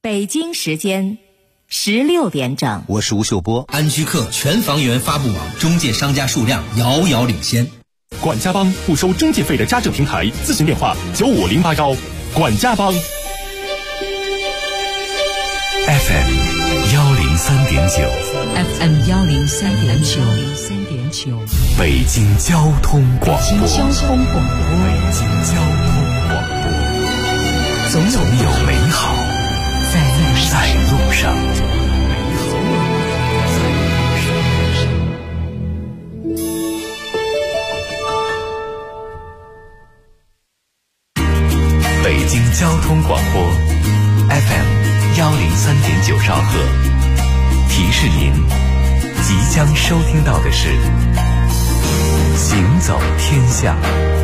北京时间16点整， 我是吴秀波。 安居客全房源发布网中介商家数量遥遥领先。 管家帮不收中介费的家政平台，咨询电话95081。管家帮 FM 103.9 北京交通广播，总有美好在路上。北京交通广播 FM 103.9兆赫，提示您即将收听到的是行走天下。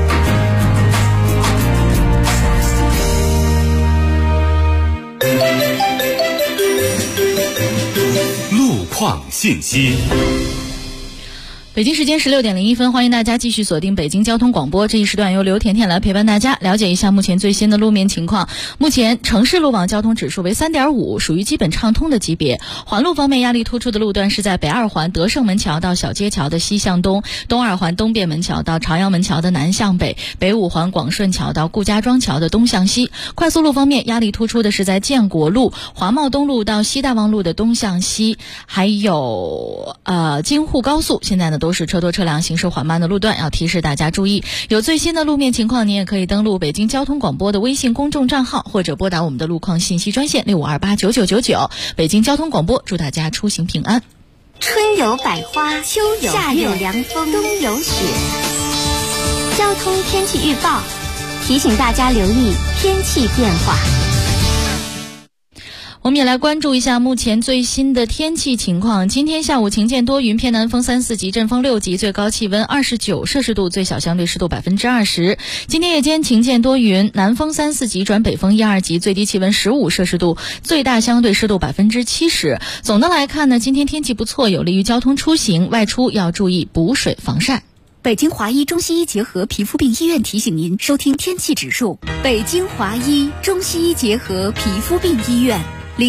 路况信息。 北京时间16点01分，欢迎大家继续锁定北京交通广播。这一时段由刘甜甜来陪伴大家，了解一下目前最新的路面情况。目前城市路网交通指数为 3.5， 属于基本畅通的级别。环路方面，压力突出的路段是在北二环德胜门桥到小街桥的西向东，东二环东便门桥到朝阳门桥的南向北，北五环广顺桥到顾家庄桥的东向西。快速路方面，压力突出的是在建国路、华贸东路到西大望路的东向西，还有京沪高速，现在呢都是车多车辆行驶缓慢的路段，要提示大家注意。有最新的路面情况，您也可以登录北京交通广播的微信公众账号，或者拨打我们的路况信息专线65289999。北京交通广播，祝大家出行平安。 春有百花，秋有夏有凉风，冬有雪。交通天气预报提醒大家留意天气变化。 我们也来关注一下目前最新的天气情况。今天下午晴间多云，偏南风3、4级，阵风6级，最高气温29摄氏度，最小相对湿度20%。今天夜间晴间多云，南风3、4级转北风1、2级，最低气温15摄氏度，最大相对湿度70%。总的来看呢，今天天气不错，有利于交通出行，外出要注意补水防晒。 北京华医中西医结合皮肤病医院提醒您收听天气指数。北京华医中西医结合皮肤病医院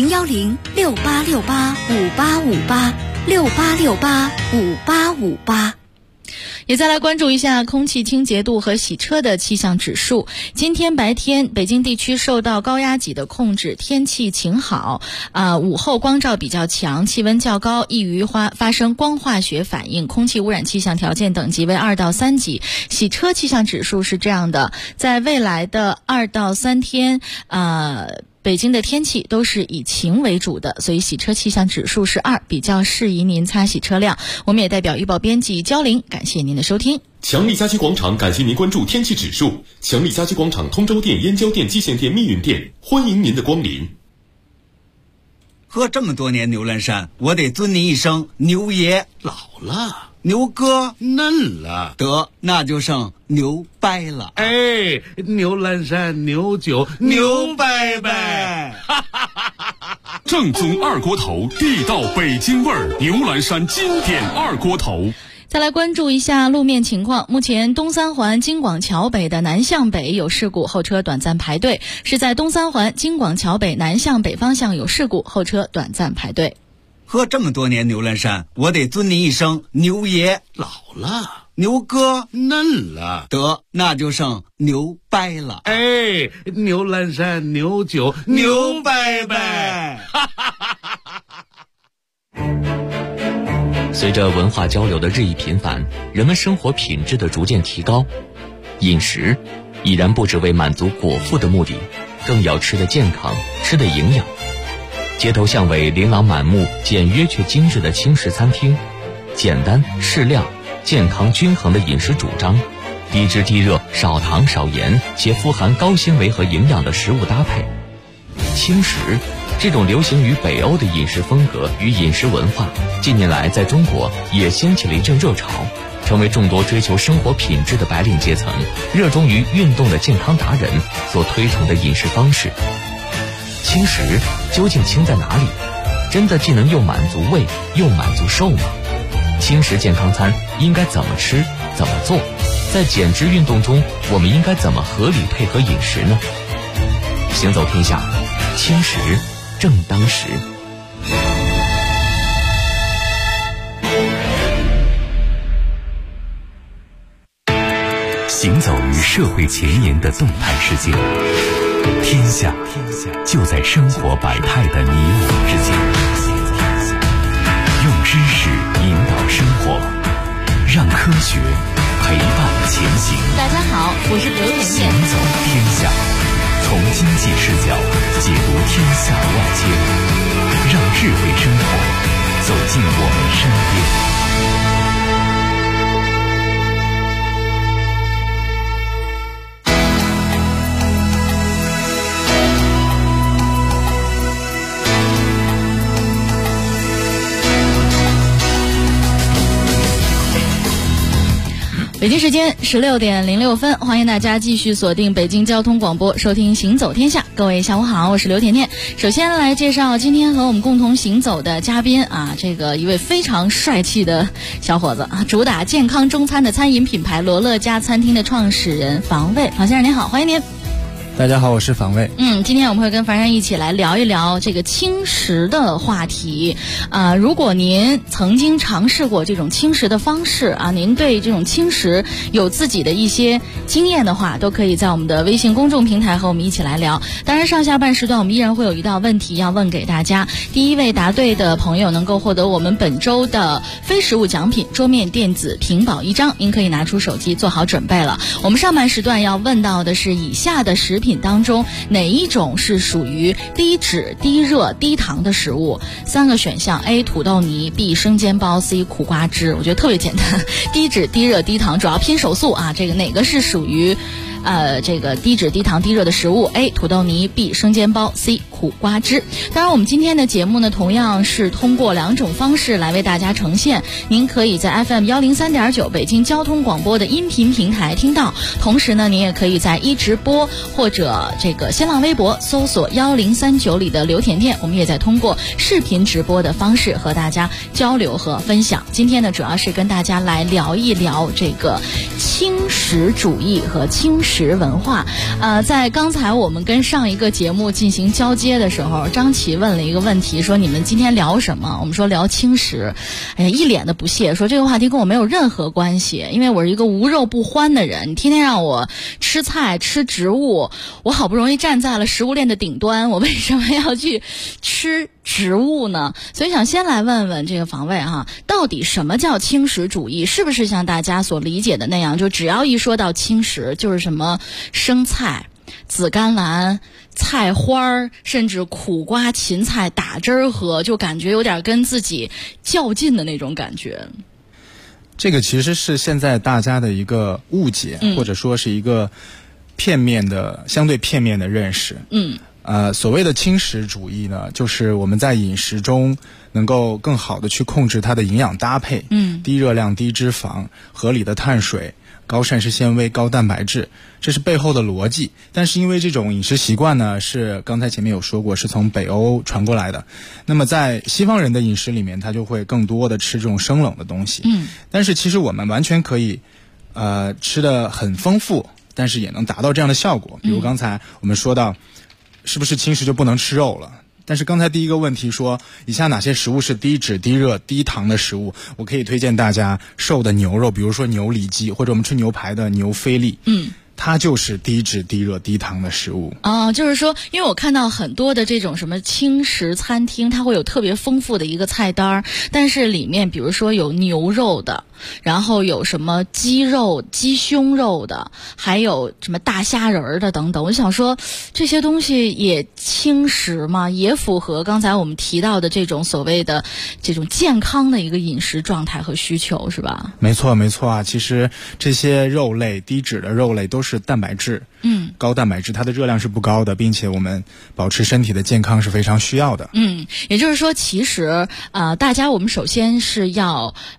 01068685858，68685858。 也再来关注一下空气清洁度和洗车的气象指数。今天白天，北京地区受到高压脊的控制，天气晴好，午后光照比较强，气温较高，易于发生光化学反应，空气污染气象条件等级为2到3级。洗车气象指数是这样的，在未来的2到3天，北京的天气都是以晴为主的，所以洗车气象指数是2，比较适宜您擦洗车辆。我们也代表预报编辑焦玲，感谢您的收听。 强力家居广场感谢您关注天气指数。强力家居广场通州店、燕郊店、蓟县店、密云店，欢迎您的光临。 喝这么多年牛栏山，我得尊您一声牛爷。 老了， 牛哥嫩了， 得那就剩牛掰了。 哎，牛栏山牛酒牛掰掰， 正宗二锅头，地道北京味儿，牛栏山经典二锅头。 再来关注一下路面情况。目前东三环京广桥北的南向北有事故，后车短暂排队，是在东三环京广桥北南向北方向有事故，后车短暂排队。 喝这么多年牛栏山，我得尊您一声牛爷。 老了， 牛哥嫩了， 得那就剩牛掰了。 哎，牛栏山牛酒牛掰掰。 随着文化交流的日益频繁，人们生活品质的逐渐提高，饮食已然不只为满足果腹的目的，更要吃得健康，吃得营养。街头巷尾琳琅满目、简约却精致的轻食餐厅，简单适量、健康均衡的饮食主张，低脂低热、少糖少盐且富含高纤维和营养的食物搭配。轻食这种流行于北欧的饮食风格与饮食文化，近年来在中国也掀起了一阵热潮，成为众多追求生活品质的白领阶层、热衷于运动的健康达人所推崇的饮食方式。轻食究竟轻在哪里？真的既能又满足胃又满足瘦吗？轻食健康餐应该怎么吃怎么做？在减脂运动中，我们应该怎么合理配合饮食呢？行走天下，轻食正当时。 行走于社会前沿的动态世界，天下就在生活百态的你我之间。用知识引导生活，让科学陪伴前行。 大家好，我是刘甜甜。 行走天下，从经济视角解读天下万千，让智慧生活走进我们身边。 北京时间16点06分，欢迎大家继续锁定北京交通广播，收听行走天下。各位下午好，我是刘甜甜。首先来介绍今天和我们共同行走的嘉宾啊，这个一位非常帅气的小伙子啊，主打健康中餐的餐饮品牌罗乐家餐厅的创始人房卫。房先生您好，欢迎您。 大家好，我是房卫。 今天我们会跟樊山一起来聊一聊这个轻食的话题。如果您曾经尝试过这种轻食的方式啊，您对这种轻食有自己的一些经验的话，都可以在我们的微信公众平台和我们一起来聊。当然上下半时段我们依然会有一道问题要问给大家，第一位答对的朋友能够获得我们本周的非实物奖品桌面电子屏保1张，您可以拿出手机做好准备了。我们上半时段要问到的是以下的食品当中哪一种是属于低脂、低热、低糖的食物？3个选项 ：A. 土豆泥 ，B. 生煎包 ，C. 苦瓜汁。我觉得特别简单，低脂、低热、低糖，主要拼手速啊。这个哪个是属于这个低脂、低糖、低热的食物 ？A. 土豆泥 ，B. 生煎包 ，C. 苦瓜汁。当然，我们今天的节目呢，同样是通过2种方式来为大家呈现。您可以在 FM 103.9北京交通广播的音频平台听到，同时呢，您也可以在直播或者这个新浪微博搜索1039里的刘甜甜，我们也在通过视频直播的方式和大家交流和分享。今天呢，主要是跟大家来聊一聊这个轻食主义和轻食文化。在刚才我们跟上一个节目进行交接的时候，张琪问了一个问题，说你们今天聊什么？我们说聊轻食。哎呀，一脸的不屑，说这个话题跟我没有任何关系，因为我是一个无肉不欢的人，你天天让我吃菜吃植物，我好不容易站在了食物链的顶端，我为什么要去吃植物呢？所以想先来问问这个房卫哈，到底什么叫轻食主义？是不是像大家所理解的那样，就只要一说到轻食，就是什么生菜、紫甘蓝、菜花，甚至苦瓜、芹菜打汁儿喝，就感觉有点跟自己较劲的那种感觉。 这个其实是现在大家的一个误解，或者说是一个相对片面的认识。所谓的轻食主义呢，就是我们在饮食中能够更好的去控制它的营养搭配，低热量、低脂肪、合理的碳水、高膳食纤维、高蛋白质，这是背后的逻辑。但是因为这种饮食习惯呢，是刚才前面有说过，是从北欧传过来的。那么在西方人的饮食里面，他就会更多的吃这种生冷的东西。但是其实我们完全可以吃得很丰富，但是也能达到这样的效果。比如刚才我们说到，是不是轻食就不能吃肉了？但是刚才第一个问题说，以下哪些食物是低脂、低热、低糖的食物？我可以推荐大家瘦的牛肉，比如说牛里脊，或者我们吃牛排的牛菲力。它就是低脂、低热、低糖的食物。 就是说，因为我看到很多的这种什么轻食餐厅，它会有特别丰富的一个菜单，但是里面比如说有牛肉的，然后有什么鸡肉、鸡胸肉的，还有什么大虾仁的等等。我想说，这些东西也轻食吗？也符合刚才我们提到的这种所谓的这种健康的一个饮食状态和需求，是吧？ 没错没错啊，其实这些肉类，低脂的肉类都是蛋白质，高蛋白质，它的热量是不高的，并且我们保持身体的健康是非常需要的。 也就是说，其实大家我们首先是要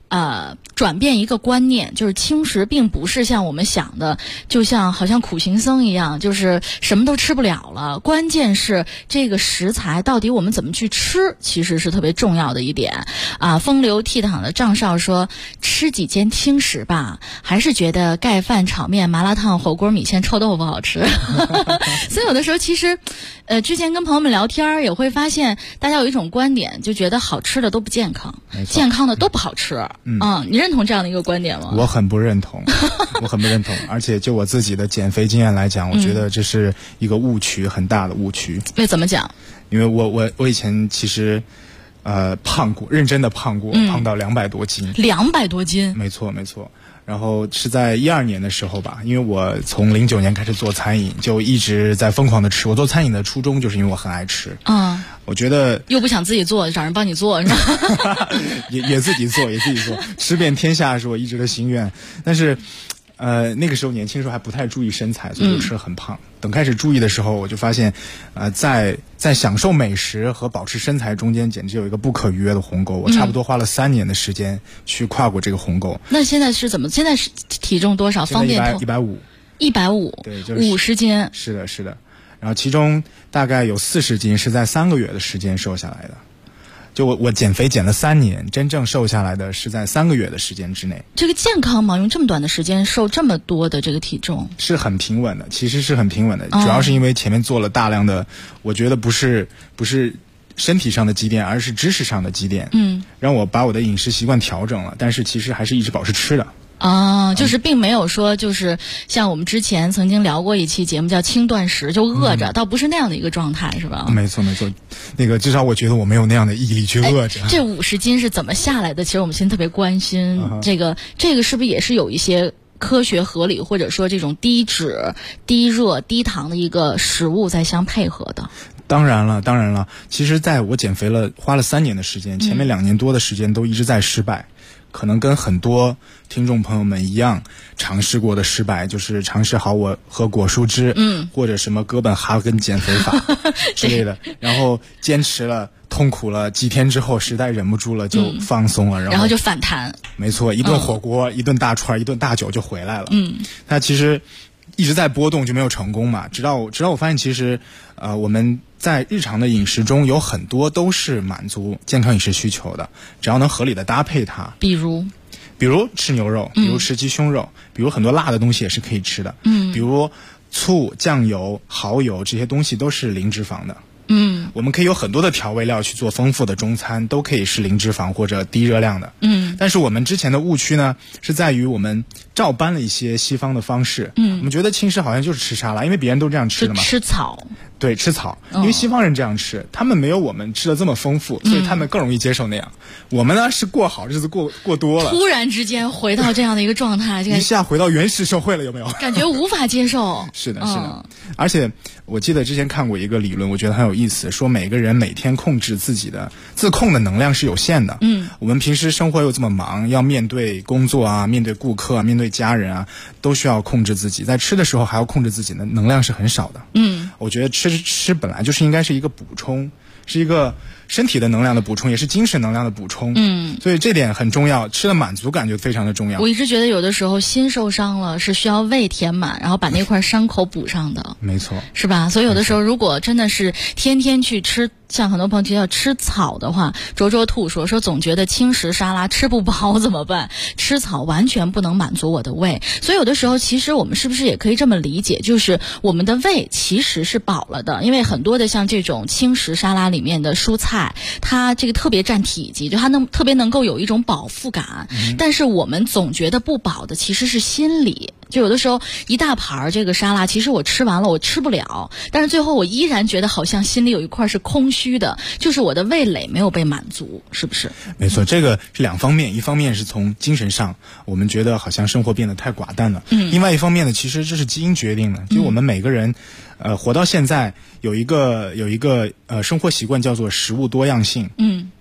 转变一个观念，就是轻食并不是像我们想的，就像好像苦行僧一样，就是什么都吃不了了。关键是这个食材到底我们怎么去吃，其实是特别重要的一点啊。风流倜傥的张少说，吃几间轻食吧，还是觉得盖饭、炒面、麻辣烫、火锅、米线、臭豆腐好吃。所以有的时候其实，之前跟朋友们聊天也会发现，大家有一种观点，就觉得好吃的都不健康，健康的都不好吃。你认同这样的一个观点吗？ 我很不认同，我很不认同。而且就我自己的减肥经验来讲，我觉得这是一个误区，很大的误区。 为怎么讲？ 因为我以前其实胖过，认真的胖过，胖到200多斤。 200多斤？ 没错没错。然后是在12年的时候吧，因为我从09年开始做餐饮，就一直在疯狂的吃。我做餐饮的初衷就是因为我很爱吃。我觉得又不想自己做，找人帮你做，是吧？ 也自己做，吃遍天下是我一直的心愿。但是那个时候年轻时候还不太注意身材，所以就吃得很胖。等开始注意的时候，我就发现在享受美食和保持身材中间简直有一个不可逾越的鸿沟。我差不多花了3年的时间去跨过这个鸿沟。 那现在是怎么？现在是体重多少？方便 150。 150， 对，就是 50斤。 是的。然后其中大概有40斤是在3个月的时间瘦下来的。就我减肥减了3年，真正瘦下来的是在3个月的时间之内。 这个健康吗？用这么短的时间瘦这么多的这个体重？ 是很平稳的，其实是很平稳的。主要是因为前面做了大量的，我觉得不是身体上的积淀，而是知识上的积淀。让我把我的饮食习惯调整了，但是其实还是一直保持吃的。 就是并没有说就是像我们之前曾经聊过一期节目叫轻断食，就饿着，倒不是那样的一个状态，是吧？ 没错，那个至少我觉得我没有那样的毅力去饿着。 这50斤是怎么下来的？其实我们现在特别关心这个是不是也是有一些科学合理，或者说这种低脂、低热、低糖的一个食物在相配合的？ 当然了。其实在我减肥花了3年的时间，前面2年多的时间都一直在失败。可能跟很多听众朋友们一样，尝试过的失败就是尝试好我喝果蔬汁，或者什么哥本哈根减肥法之类的，然后坚持了，痛苦了几天之后，实在忍不住了就放松了， 然后就反弹。 没错，一顿火锅，一顿大串，一顿大酒就回来了。那其实一直在波动就没有成功嘛，直到我发现其实我们在日常的饮食中有很多都是满足健康饮食需求的，只要能合理的搭配它。 比如吃牛肉，比如吃鸡胸肉，比如很多辣的东西也是可以吃的。比如醋、酱油、蚝油这些东西都是零脂肪的。我们可以有很多的调味料去做丰富的中餐，都可以是零脂肪或者低热量的。但是我们之前的误区呢，是在于我们照搬了一些西方的方式。我们觉得轻食好像就是吃沙拉，因为别人都这样吃的嘛。 吃草。 对，吃草，因为西方人这样吃，他们没有我们吃的这么丰富，所以他们更容易接受那样。我们呢是过好日子过多了， 突然之间回到这样的一个状态， 一下回到原始社会了，有没有？ 感觉无法接受。 是的。而且我记得之前看过一个理论，我觉得很有意思，说每个人每天控制自控的能量是有限的。我们平时生活又这么忙，要面对工作啊，面对顾客啊，面对家人啊，都需要控制自己，在吃的时候还要控制自己的能量是很少的。我觉得吃本来就是应该是一个补充，是一个身体的能量的补充，也是精神能量的补充。所以这点很重要，吃的满足感就非常的重要。 我一直觉得有的时候心受伤了是需要胃填满，然后把那块伤口补上的。 没错， 是吧？所以有的时候如果真的是天天去吃，像很多朋友提到吃草的话，卓兔说总觉得轻食沙拉吃不饱怎么办？吃草完全不能满足我的胃。所以有的时候其实我们是不是也可以这么理解，就是我们的胃其实是饱了的，因为很多的像这种轻食沙拉里面的蔬菜，它这个特别占体积，就它特别能够有一种饱腹感。但是我们总觉得不饱的其实是心理。就有的时候一大盘这个沙拉，其实我吃完了我吃不了，但是最后我依然觉得好像心里有一块是空虚的，就是我的味蕾没有被满足，是不是？ 没错，这个是2方面，一方面是从精神上，我们觉得好像生活变得太寡淡了。另外一方面呢，其实这是基因决定的，就我们每个人活到现在有一个生活习惯叫做食物多样性。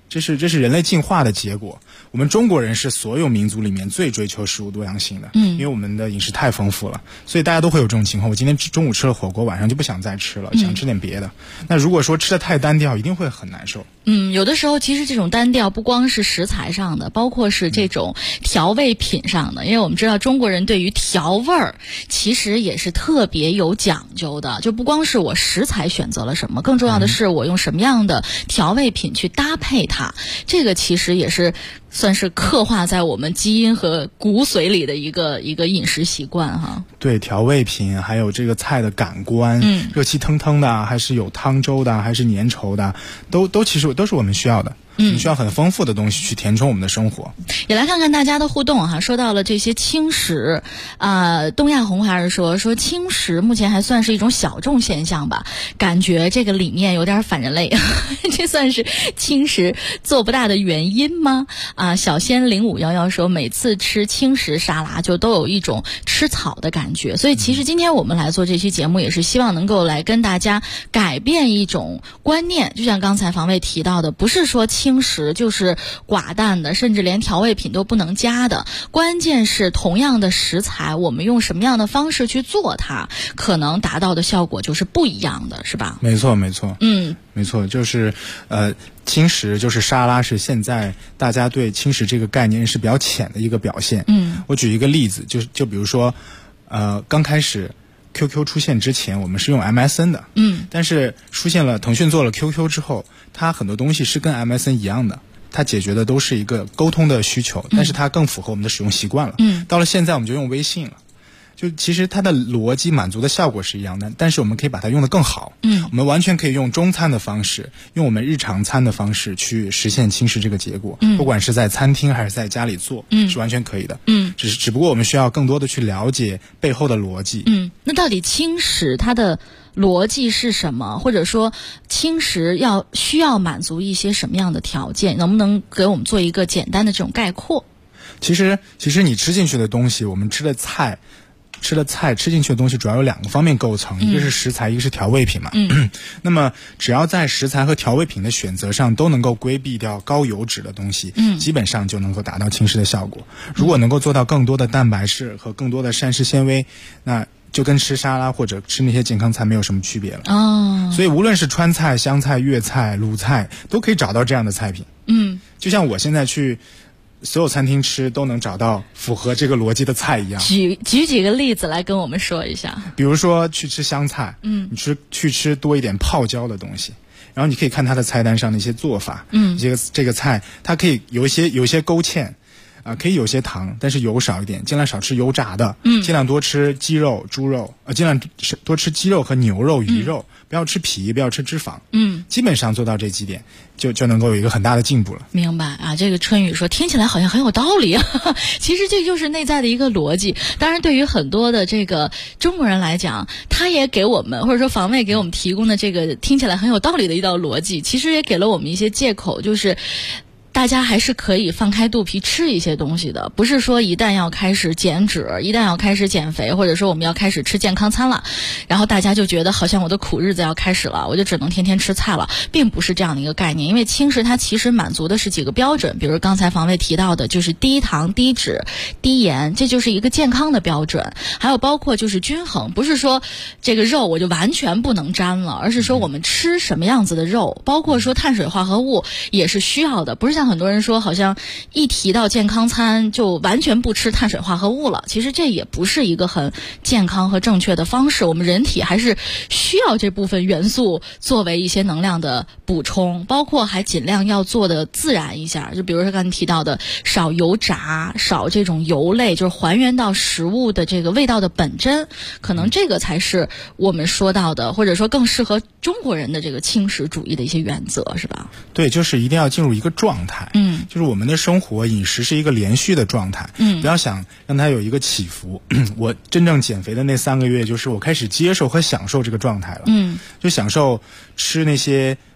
这是人类进化的结果。我们中国人是所有民族里面最追求食物多样性的，因为我们的饮食太丰富了，所以大家都会有这种情况。我今天中午吃了火锅，晚上就不想再吃了，想吃点别的。那如果说吃的太单调，一定会很难受。 有的时候其实这种单调不光是食材上的，包括是这种调味品上的，因为我们知道中国人对于调味儿其实也是特别有讲究的，就不光是我食材选择了什么，更重要的是我用什么样的调味品去搭配它，这个其实也是算是刻画在我们基因和骨髓里的一个饮食习惯哈。 对，调味品还有这个菜的感官，热气腾腾的还是有汤粥的还是粘稠的，都其实都是我们需要的。我们需要很丰富的东西去填充我们的生活。 也来看看大家的互动哈，说到了这些轻食，东亚红孩儿说轻食目前还算是一种小众现象吧，感觉这个理念有点反人类，这算是轻食做不大的原因吗？小仙0511说每次吃轻食沙拉就都有一种吃草的感觉，所以其实今天我们来做这期节目也是希望能够来跟大家改变一种观念，就像刚才防卫提到的，不是说轻食就是寡淡的，甚至连调味品都不能加的，关键是同样的食材我们用什么样的方式去做它，可能达到的效果就是不一样的，是吧？ 没错没错，就是轻食就是沙拉，是现在大家对轻食这个概念是比较浅的一个表现。我举一个例子，就比如说刚开始QQ 出现之前，我们是用 MSN 的，但是出现了腾讯做了 QQ 之后，它很多东西是跟 MSN 一样的，它解决的都是一个沟通的需求，但是它更符合我们的使用习惯了。到了现在我们就用微信了，就其实它的逻辑满足的效果是一样的，但是我们可以把它用得更好。我们完全可以用中餐的方式，用我们日常餐的方式去实现轻食这个结果。不管是在餐厅还是在家里做，是完全可以的。只不过我们需要更多的去了解背后的逻辑。 那到底轻食它的逻辑是什么？或者说轻食需要满足一些什么样的条件？能不能给我们做一个简单的这种概括？ 其实你吃进去的东西，我们吃的菜吃进去的东西主要有2个方面构成，一个是食材，一个是调味品嘛。那么只要在食材和调味品的选择上都能够规避掉高油脂的东西，基本上就能够达到轻食的效果。如果能够做到更多的蛋白质和更多的膳食纤维，那就跟吃沙拉或者吃那些健康菜没有什么区别了。所以无论是川菜、湘菜、粤菜、鲁菜，都可以找到这样的菜品。就像我现在去所有餐厅吃都能找到符合这个逻辑的菜一样。 举几个例子来跟我们说一下。 比如说去吃湘菜，你去吃多一点泡椒的东西，然后你可以看它的菜单上的一些做法。这个菜它可以有一些勾芡。可以有些糖，但是油少一点，尽量少吃油炸的，尽量多吃鸡肉、猪肉，尽量多吃鸡肉和牛肉、鱼肉，不要吃皮，不要吃脂肪。基本上做到这几点，就能够有一个很大的进步了。 明白啊，这个春雨说听起来好像很有道理啊，其实这就是内在的一个逻辑。当然，对于很多的这个中国人来讲，他也给我们或者说防卫给我们提供的这个听起来很有道理的一道逻辑，其实也给了我们一些借口，就是大家还是可以放开肚皮吃一些东西的，不是说一旦要开始减脂，一旦要开始减肥，或者说我们要开始吃健康餐了，然后大家就觉得好像我的苦日子要开始了，我就只能天天吃菜了，并不是这样的一个概念。因为轻食它其实满足的是几个标准，比如刚才防卫提到的就是低糖、低脂、低盐，这就是一个健康的标准。还有包括就是均衡，不是说这个肉我就完全不能沾了，而是说我们吃什么样子的肉，包括说碳水化合物也是需要的，不是像很多人说好像一提到健康餐就完全不吃碳水化合物了，其实这也不是一个很健康和正确的方式。我们人体还是需要这部分元素作为一些能量的补充，包括还尽量要做的自然一下，就比如说刚才提到的少油炸，少这种油类，就是还原到食物的这个味道的本真，可能这个才是我们说到的，或者说更适合中国人的这个轻食主义的一些原则，是吧？ 对，就是一定要进入一个状态。就是我们的生活饮食是一个连续的状态，不要想让它有一个起伏。我真正减肥的那3个月，就是我开始接受和享受这个状态了，就享受吃那些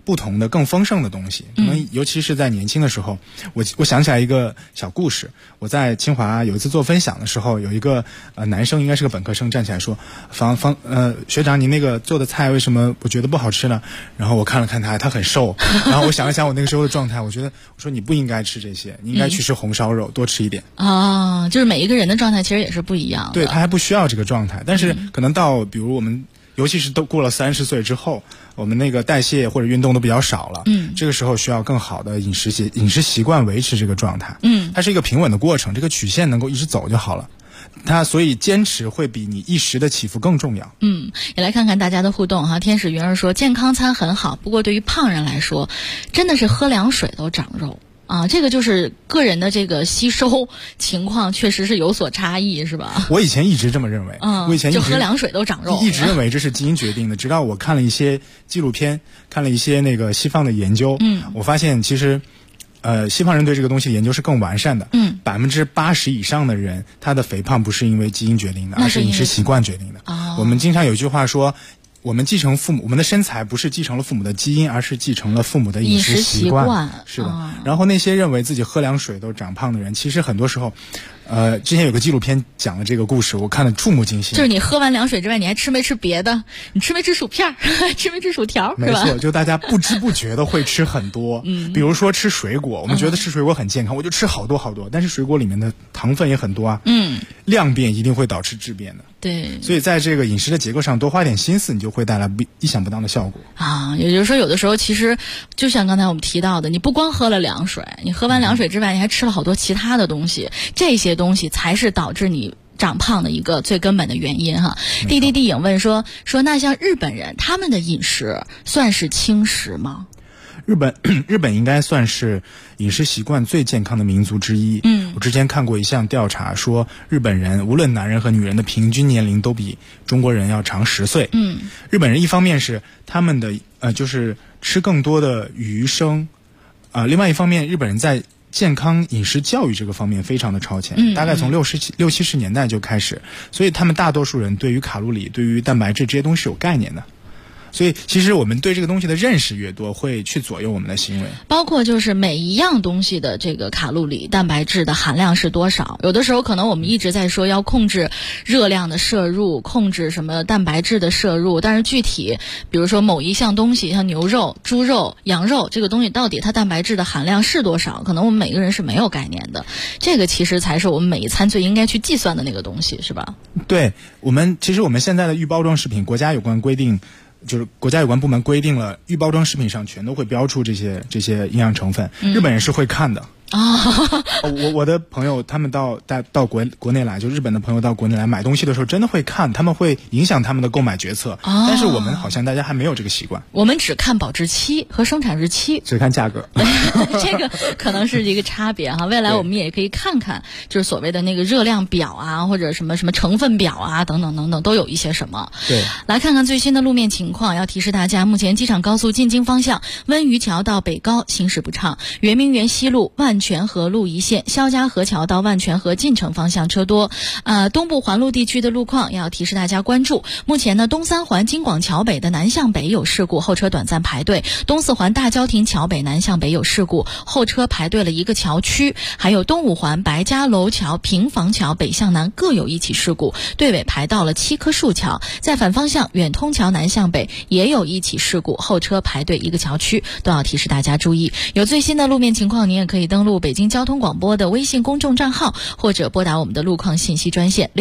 不同的更丰盛的东西。可能尤其是在年轻的时候，我想起来一个小故事。我在清华有一次做分享的时候，有一个男生，应该是个本科生，站起来说：学长，你那个做的菜为什么我觉得不好吃呢？然后我看了看他很瘦，然后我想了想我那个时候的状态，我说你不应该吃这些，你应该去吃红烧肉，多吃一点。 就是每一个人的状态其实也是不一样的。 对，他还不需要这个状态，但是可能到比如我们。尤其是都过了30岁之后，我们那个代谢或者运动都比较少了，这个时候需要更好的饮食习惯维持这个状态，它是一个平稳的过程，这个曲线能够一直走就好了。它所以坚持会比你一时的起伏更重要。 也来看看大家的互动哈。天使云儿说健康餐很好，不过对于胖人来说，真的是喝凉水都长肉。这个就是个人的这个吸收情况确实是有所差异，是吧？ 我以前一直这么认为，我以前就喝凉水都长肉， 一直认为这是基因决定的。直到我看了一些纪录片，看了一些那个西方的研究，我发现其实，西方人对这个东西的研究是更完善的。80%以上的人，他的肥胖不是因为基因决定的，而是饮食习惯决定的。我们经常有一句话说。我们继承父母，我们的身材不是继承了父母的基因，而是继承了父母的饮食习惯。是的。然后那些认为自己喝凉水都长胖的人，其实很多时候，之前有个纪录片讲了这个故事，我看了触目惊心。 就是你喝完凉水之外，你还吃没吃别的？你吃没吃薯片？吃没吃薯条？ 没错，就大家不知不觉的会吃很多。比如说吃水果，我们觉得吃水果很健康，我就吃好多好多，但是水果里面的糖分也很多啊。量变一定会导致质变的。 对， 所以在这个饮食的结构上多花点心思，你就会带来意想不到的效果也就是说，有的时候其实就像刚才我们提到的，你不光喝了凉水，你喝完凉水之外，你还吃了好多其他的东西，这些东西才是导致你长胖的一个最根本的原因哈。地影问说那像日本人他们的饮食算是轻食吗？ 日本应该算是饮食习惯最健康的民族之一。我之前看过一项调查，说日本人无论男人和女人的平均年龄都比中国人要长10岁。日本人一方面是他们的就是吃更多的鱼生，另外一方面日本人在健康饮食教育这个方面非常的超前，大概从60、70年代就开始，所以他们大多数人对于卡路里、对于蛋白质这些东西是有概念的。所以其实我们对这个东西的认识越多，会去左右我们的行为， 包括就是每一样东西的这个卡路里、蛋白质的含量是多少。有的时候可能我们一直在说要控制热量的摄入，控制什么蛋白质的摄入，但是具体比如说某一项东西，像牛肉、猪肉、羊肉，这个东西到底它蛋白质的含量是多少，可能我们每个人是没有概念的。这个其实才是我们每一餐最应该去计算的那个东西，是吧？ 对，其实我们现在的预包装食品，国家有关规定，就是国家有关部门规定了，预包装食品上全都会标出这些营养成分。日本人是会看的。我的朋友他们到国内来，就日本的朋友到国内来买东西的时候，真的会看，他们会影响他们的购买决策。但是我们好像大家还没有这个习惯。 我们只看保质期和生产日期， 只看价格。 这个可能是一个差别哈。未来我们也可以看看，就是所谓的那个热量表啊，或者什么成分表啊，等等等等，都有一些什么。 对， 来看看最新的路面情况。要提示大家，目前机场高速进京方向温榆桥到北高行驶不畅，圆明园西路万泉河路一线肖家河桥到万泉河进城方向车多。东部环路地区的路况要提示大家关注。目前呢，东三环京广桥北的南向北有事故，后车短暂排队；东四环大郊亭桥北南向北有事故，后车排队了一个桥区。还有东五环白家楼桥、平房桥北向南各有一起事故，队尾排到了7棵树桥。在反方向远通桥南向北也有一起事故，后车排队一个桥区，都要提示大家注意。有最新的路面情况，您也可以登录北京交通广播的微信公众账号，或者拨打我们的路况信息专线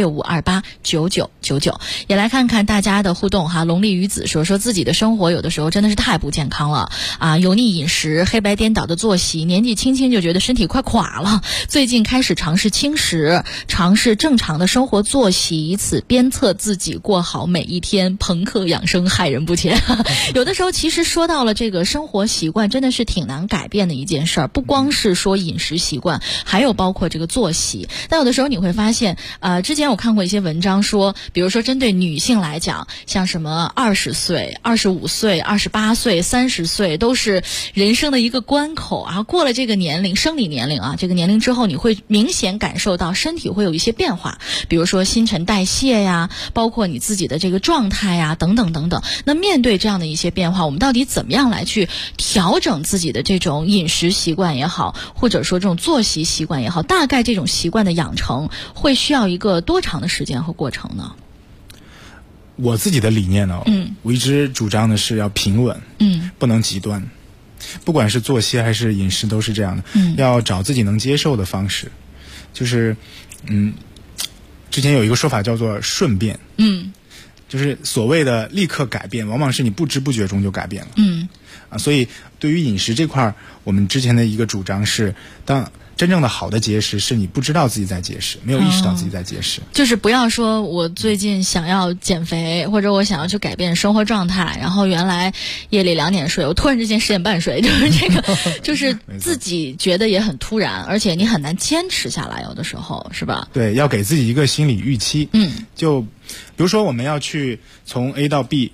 65289999。也来看看大家的互动哈。龙丽鱼子说自己的生活有的时候真的是太不健康了油腻饮食、黑白颠倒的作息，年纪轻轻就觉得身体快垮了。最近开始尝试轻食，尝试正常的生活作息，以此鞭策自己过好每一天。朋克养生害人不浅。有的时候其实说到了这个生活习惯，真的是挺难改变的一件事儿，不光是说饮食习惯，还有包括这个作息。但有的时候你会发现，之前我看过一些文章说，比如说针对女性来讲，像什么20岁、25岁、28岁、30岁都是人生的一个关口啊。过了这个年龄，生理年龄啊，这个年龄之后，你会明显感受到身体会有一些变化，比如说新陈代谢呀，包括你自己的这个状态呀，等等等等。那面对这样的一些变化，我们到底怎么样来去调整自己的这种饮食习惯也好，或者说这种作息习惯也好，大概这种习惯的养成会需要一个多长的时间和过程呢？ 我自己的理念呢，我一直主张的是要平稳，不能极端。不管是作息还是饮食都是这样的，要找自己能接受的方式。就是，之前有一个说法叫做顺变，就是所谓的立刻改变，往往是你不知不觉中就改变了。所以对于饮食这块，我们之前的一个主张是，当真正的好的节食是你不知道自己在节食，没有意识到自己在节食。 就是不要说我最近想要减肥，或者我想要去改变生活状态，然后原来夜里2点睡，我突然之间10点半睡，就是这个，就是自己觉得也很突然，而且你很难坚持下来，有的时候是吧？对， 要给自己一个心理预期。就比如说我们要去从 A 到 B，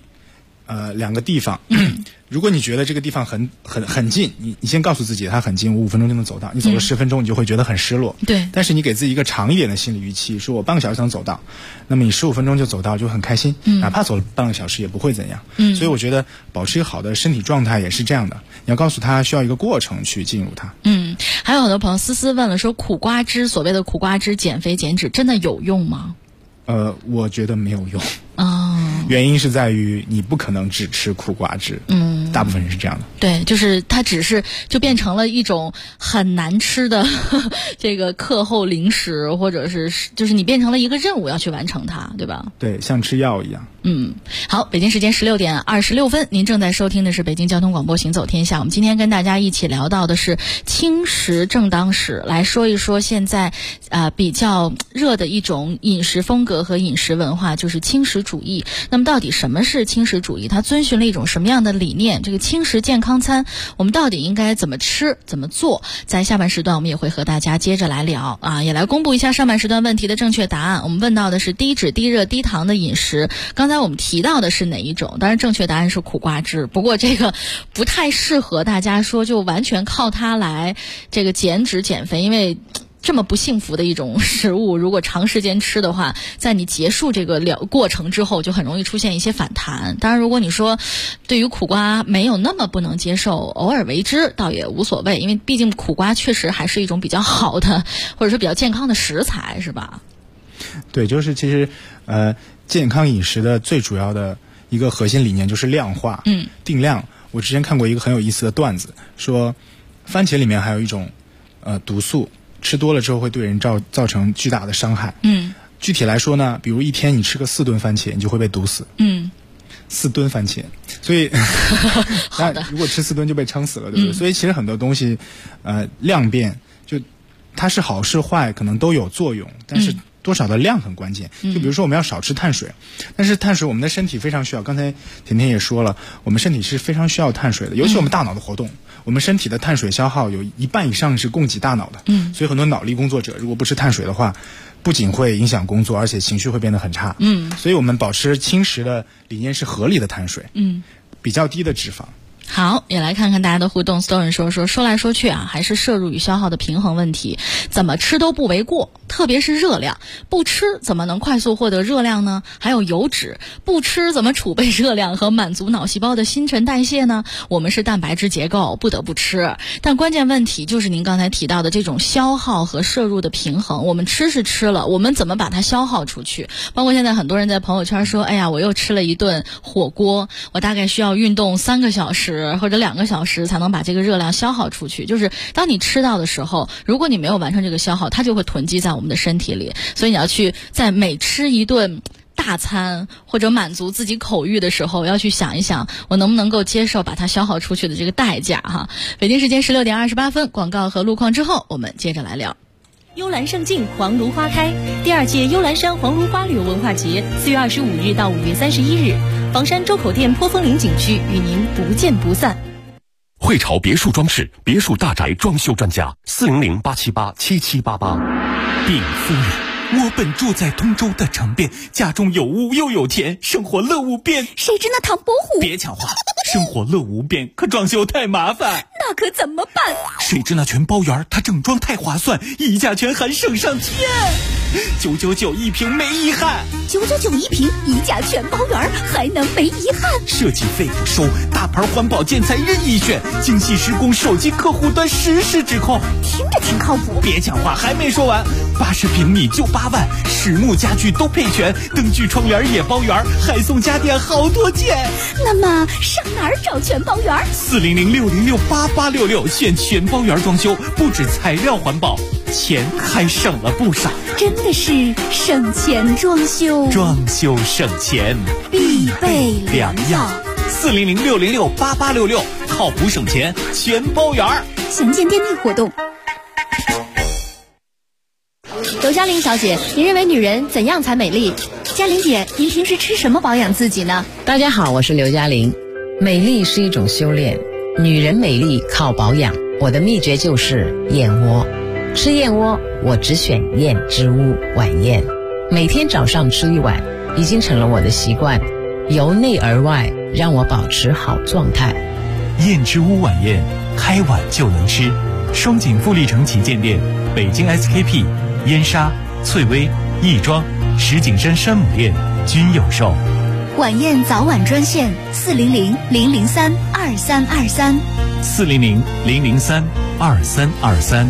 2个地方。如果你觉得这个地方很近，你先告诉自己它很近，我5分钟就能走到。你走了10分钟，你就会觉得很失落。 对。 但是你给自己一个长一点的心理预期，说我半个小时能走到，那么你15分钟就走到就很开心。哪怕走了半个小时也不会怎样。所以我觉得保持一个好的身体状态也是这样的，你要告诉他需要一个过程去进入它。 还有很多朋友思思问了说，苦瓜汁，所谓的苦瓜汁减肥减脂真的有用吗？ 我觉得没有用。原因是在于你不可能只吃苦瓜汁。大部分人是这样的。 对，就是它只是就变成了一种很难吃的这个课后零食，或者是就是你变成了一个任务要去完成它，对吧？ 对，像吃药一样。 好，北京时间16点26分，您正在收听的是北京交通广播行走天下。我们今天跟大家一起聊到的是轻食正当时，来说一说现在比较热的一种饮食风格和饮食文化，就是轻食主义。那么到底什么是轻食主义？它遵循了一种什么样的理念？这个轻食健康餐我们到底应该怎么吃怎么做？在下半时段我们也会和大家接着来聊也来公布一下上半时段问题的正确答案。我们问到的是低脂低热低糖的饮食，刚才我们提到的是哪一种？当然正确答案是苦瓜汁，不过这个不太适合大家说就完全靠它来这个减脂减肥，因为这么不幸福的一种食物，如果长时间吃的话，在你结束这个过程之后就很容易出现一些反弹。当然如果你说对于苦瓜没有那么不能接受，偶尔为之倒也无所谓，因为毕竟苦瓜确实还是一种比较好的或者说比较健康的食材，是吧？ 对，就是其实健康饮食的最主要的一个核心理念就是量化，定量。我之前看过一个很有意思的段子，说番茄里面还有一种毒素，吃多了之后会对人造成巨大的伤害。具体来说呢，比如一天你吃个4吨番茄，你就会被毒死。4吨番茄，所以那如果吃4吨就被撑死了，对不对？所以其实很多东西量变，就它是好是坏可能都有作用，但是多少的量很关键。就比如说我们要少吃碳水，但是碳水我们的身体非常需要，刚才甜甜也说了，我们身体是非常需要碳水的，尤其我们大脑的活动，我们身体的碳水消耗有1半以上是供给大脑的。所以很多脑力工作者如果不吃碳水的话，不仅会影响工作，而且情绪会变得很差。所以我们保持轻食的理念是合理的碳水，比较低的脂肪。 好，也来看看大家的互动。Stone 说来说去还是摄入与消耗的平衡问题，怎么吃都不为过，特别是热量，不吃怎么能快速获得热量呢？还有油脂，不吃怎么储备热量和满足脑细胞的新陈代谢呢？我们是蛋白质结构，不得不吃，但关键问题就是您刚才提到的这种消耗和摄入的平衡。我们吃是吃了，我们怎么把它消耗出去？包括现在很多人在朋友圈说，哎呀，我又吃了一顿火锅，我大概需要运动3个小时或者2个小时才能把这个热量消耗出去。就是当你吃到的时候，如果你没有完成这个消耗，它就会囤积在我们的身体里。所以你要去在每吃一顿大餐或者满足自己口欲的时候，要去想一想我能不能够接受把它消耗出去的这个代价哈。北京时间16点28分，广告和路况之后我们接着来聊。 幽兰胜境，黄芦花开。第2届幽兰山黄芦花旅游文化节4月25日到5月31日，房山周口店坡枫林景区与您不见不散。 汇潮别墅装饰，别墅大宅装修专家，400-878-7788。 禀夫人，我本住在通州的城边，家中有屋又有田，生活乐无边。 谁知那唐伯虎…… 别抢话，生活乐无边，可装修太麻烦。 那可怎么办？ 谁知那全包园，它整装太划算，溢价权还省上天，999一平没遗憾。 999一平，溢价全包园，还能没遗憾？ 设计费不收，大牌环保建材任意选，精细施工，手机客户端实时指控， 听着挺靠谱。 别讲话，还没说完，80平米就8万，实木家具都配全，灯具窗帘也包圆，还送家电好多件。 那么上哪儿找全包园 ？400-606-8866，选全包园装修，不止材料环保，钱还省了不少。 真的是省钱装修， 装修省钱必备良药。 400-606-8866，靠谱省钱全包园。 详见店内活动。 刘嘉玲小姐，您认为女人怎样才美丽？ 嘉玲姐，您平时吃什么保养自己呢？ 大家好，我是刘嘉玲。美丽是一种修炼，女人美丽靠保养。我的秘诀就是燕窝。吃燕窝，我只选燕之屋晚宴，每天早上吃一碗，已经成了我的习惯，由内而外让我保持好状态。 燕之屋晚宴，开碗就能吃。双井富力城旗舰店、北京 SKP、燕莎、翠微、亦庄、石景山山姆店均有售。 晚宴早晚专线400-003-2323。 400-003-2323。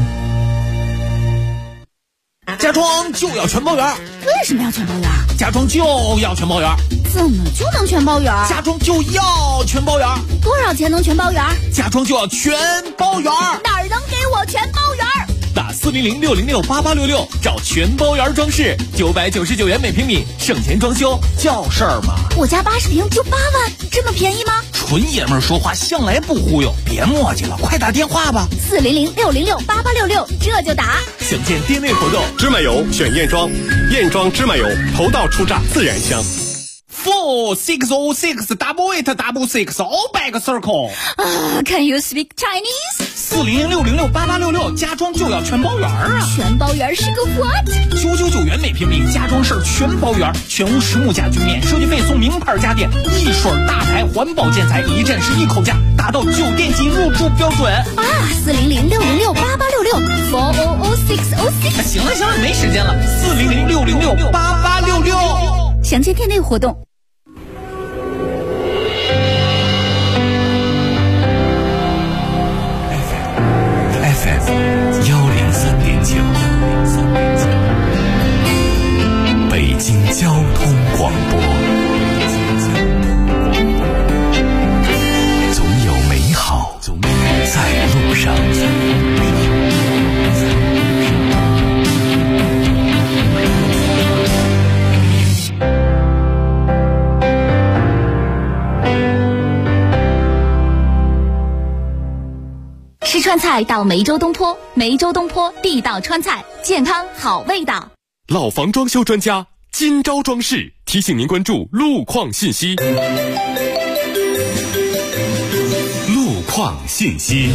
家装就要全包圆。 为什么要全包圆？ 家装就要全包圆。 怎么就能全包圆？ 家装就要全包圆。 多少钱能全包圆？ 家装就要全包圆。 哪儿能给我全包圆？ 打400-606-8866，找全包圆装饰，999元每平米，省钱装修叫事儿吗？ 我家80平就8万，这么便宜吗？ 纯爷们儿说话向来不忽悠，别磨叽了，快打电话吧。 400-606-8866，这就打。 详见店内活动。 芝麻油选燕庄，燕庄芝麻油，头道出榨自然香。 4-606-8866 all back circle。 Can you speak Chinese？ 400-606-8866，家装就要全包圆啊！ 全包圆是个 what？ 999元每平米，家装事儿全包圆，全屋实木家具免设计费送名牌家电，一水大牌环保建材，一站式一口价，达到酒店级入住标准啊！400-606-8866，400-606。行了，没时间了。400-606-8866， 详见店内活动。 103.9，北京交通广播，总有美好在路上。 吃川菜到梅州东坡，梅州东坡地道川菜，健康好味道。 老房装修专家金招装饰提醒您关注路况信息。路况信息。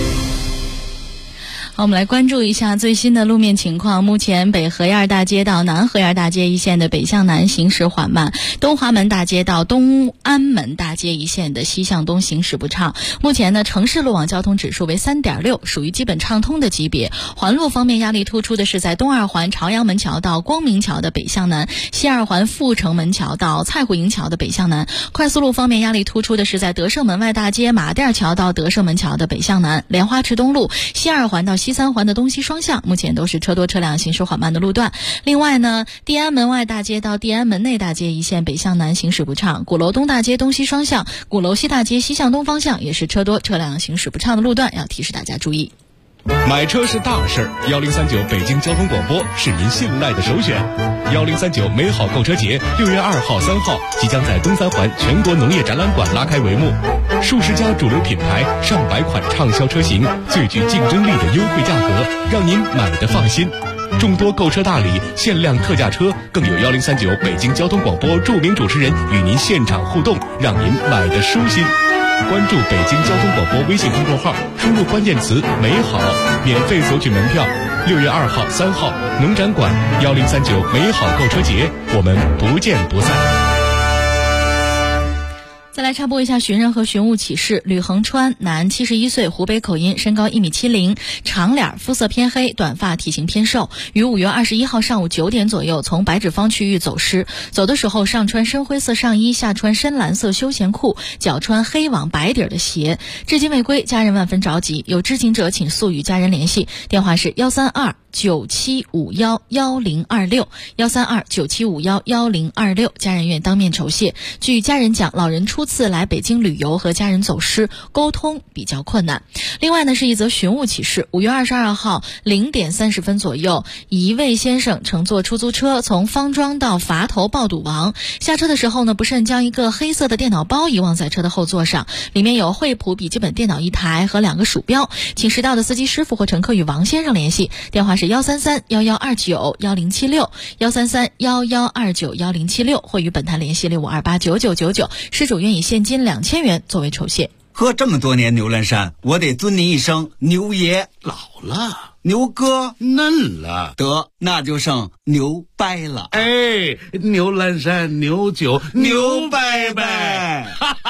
好，我们来关注一下最新的路面情况。目前北河沿大街到南河沿大街一线的北向南行驶缓慢，东华门大街到东安门大街一线的西向东行驶不畅。目前呢，城市路网交通指数为3.6，属于基本畅通的级别。环路方面压力突出的是在东二环朝阳门桥到光明桥的北向南，西二环阜成门桥到蔡虎营桥的北向南。快速路方面压力突出的是在德胜门外大街马甸桥到德胜门桥的北向南，莲花池东路西二环到西三环的东西双向目前都是车多车辆行驶缓慢的路段。另外呢，地安门外大街到地安门内大街一线北向南行驶不畅，鼓楼东大街东西双向，鼓楼西大街西向东方向也是车多车辆行驶不畅的路段，要提示大家注意。 买车是大事，1039北京交通广播是您信赖的首选。1039美好购车节6月2号、3号即将在东三环全国农业展览馆拉开帷幕，数十家主流品牌、上百款畅销车型，最具竞争力的优惠价格，让您买得放心。众多购车大礼、限量特价车，更有1039北京交通广播著名主持人与您现场互动，让您买得舒心。 关注北京交通广播微信公众号，输入关键词“美好”，免费索取门票。6月2号、3号，农展馆1039美好购车节，我们不见不散。 再来插播一下寻人和寻物启事。吕恒川，男，71岁，湖北口音，身高1.70米，长脸，肤色偏黑，短发，体型偏瘦，于5月21号上午9点左右从白纸坊区域走失。走的时候上穿深灰色上衣，下穿深蓝色休闲裤，脚穿黑网白底的鞋，至今未归，家人万分着急。有知情者请速与家人联系，电话是132-9751-1026，132-9751-1026，家人愿当面酬谢。据家人讲，老人初次来北京旅游，和家人走失，沟通比较困难。另外呢，是一则寻物启事。5月22号0点30分左右，一位先生乘坐出租车从方庄到垡头抱堵王，下车的时候呢，不慎将一个黑色的电脑包遗忘在车的后座上，里面有惠普笔记本电脑1台和2个鼠标，请识到的司机师傅或乘客与王先生联系，电话是133-1129-1076，133-1129-1076，或与本台联系6528-9999，失主愿以现金2000元作为酬谢。 喝这么多年牛栏山，我得尊您一声牛爷。 老了， 牛哥嫩了， 得那就剩牛掰了。 哎，牛栏山牛酒牛掰掰。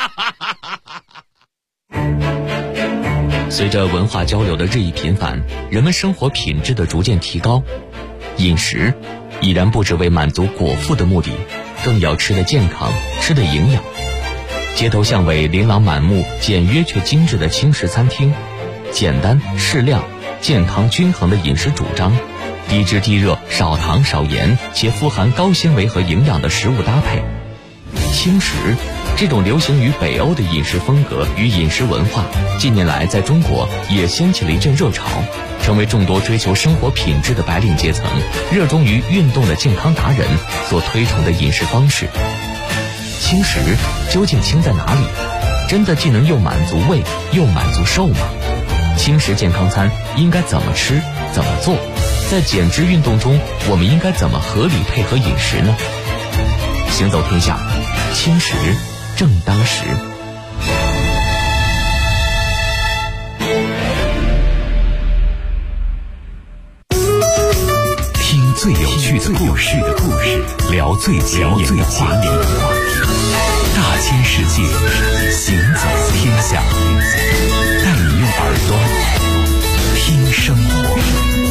随着文化交流的日益频繁，人们生活品质的逐渐提高，饮食已然不只为满足果腹的目的，更要吃得健康，吃得营养。街头巷尾琳琅满目、简约却精致的轻食餐厅，简单适量、健康均衡的饮食主张，低脂低热、少糖少盐且富含高纤维和营养的食物搭配。轻食这种流行于北欧的饮食风格与饮食文化，近年来在中国也掀起了一阵热潮，成为众多追求生活品质的白领阶层、热衷于运动的健康达人所推崇的饮食方式。轻食究竟轻在哪里？真的既能又满足胃又满足瘦吗？轻食健康餐应该怎么吃怎么做？在减脂运动中，我们应该怎么合理配合饮食呢？行走天下，轻食正当时。 听最有趣的故事，聊最前沿的话题，大千世界，行走天下，带你用耳朵听生活。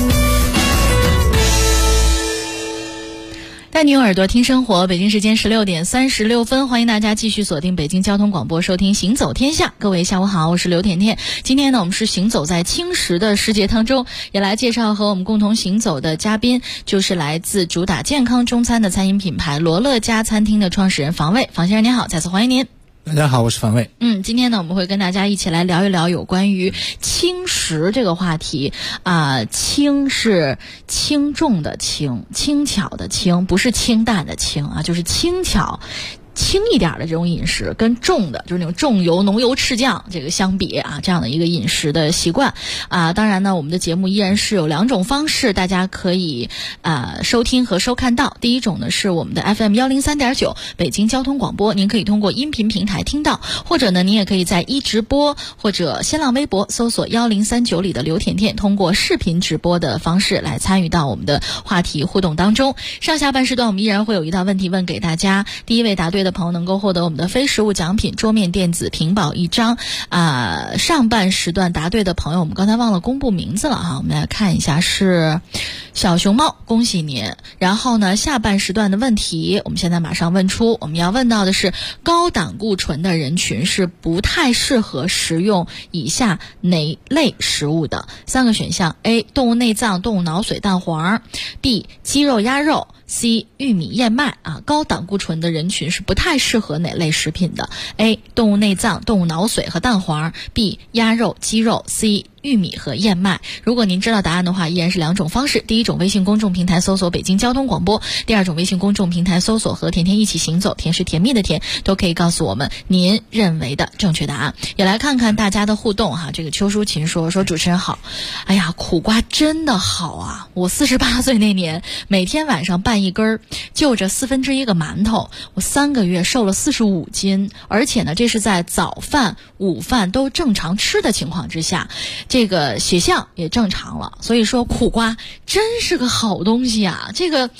带你用耳朵听生活，北京时间16点36分，欢迎大家继续锁定北京交通广播，收听行走天下。各位下午好，我是刘甜甜。今天呢，我们是行走在轻食的世界当中，也来介绍和我们共同行走的嘉宾，就是来自主打健康中餐的餐饮品牌罗乐家餐厅的创始人房卫。房先生您好，再次欢迎您。 大家好，我是房卫。 今天呢，我们会跟大家一起来聊一聊有关于轻食这个话题轻是轻重的轻，轻巧的轻，不是清淡的轻啊，就是轻巧。轻一点的这种饮食跟重的就是那种重油浓油赤酱这个相比这样的一个饮食的习惯当然呢，我们的节目依然是有2种方式大家可以收听和收看到。第一种呢是我们的 FM 103.9北京交通广播，您可以通过音频平台听到，或者呢您也可以在直播或者新浪微博搜索1039里的刘甜甜，通过视频直播的方式来参与到我们的话题互动当中。上下半时段我们依然会有一道问题问给大家，第一位答对的朋友能够获得我们的非实物奖品桌面电子屏保1张上半时段答对的朋友我们刚才忘了公布名字了我们来看一下，是小熊猫，恭喜您。然后呢，下半时段的问题我们现在马上问出，我们要问到的是高胆固醇的人群是不太适合食用以下哪类食物的？3个选项： A 动物内脏、动物脑髓、蛋黄； B 鸡肉、鸭肉； C 玉米、燕麦高胆固醇的人群是不太适合哪类食品的？ A 动物内脏、动物脑髓和蛋黄； B 鸭肉、鸡肉； C 玉米和燕麦。如果您知道答案的话，依然是2种方式。第一种，微信公众平台搜索北京交通广播；第二种，微信公众平台搜索和甜甜一起行走，甜是甜蜜的甜，都可以告诉我们您认为的正确答案。也来看看大家的互动哈。这个邱淑琴说主持人好，哎呀，苦瓜真的好啊！我48岁那年，每天晚上拌一根，就着1/4个馒头，我3个月瘦了45斤，而且呢，这是在早饭、午饭都正常吃的情况之下，这个血象也正常了。所以说，苦瓜真是个好东西啊！这个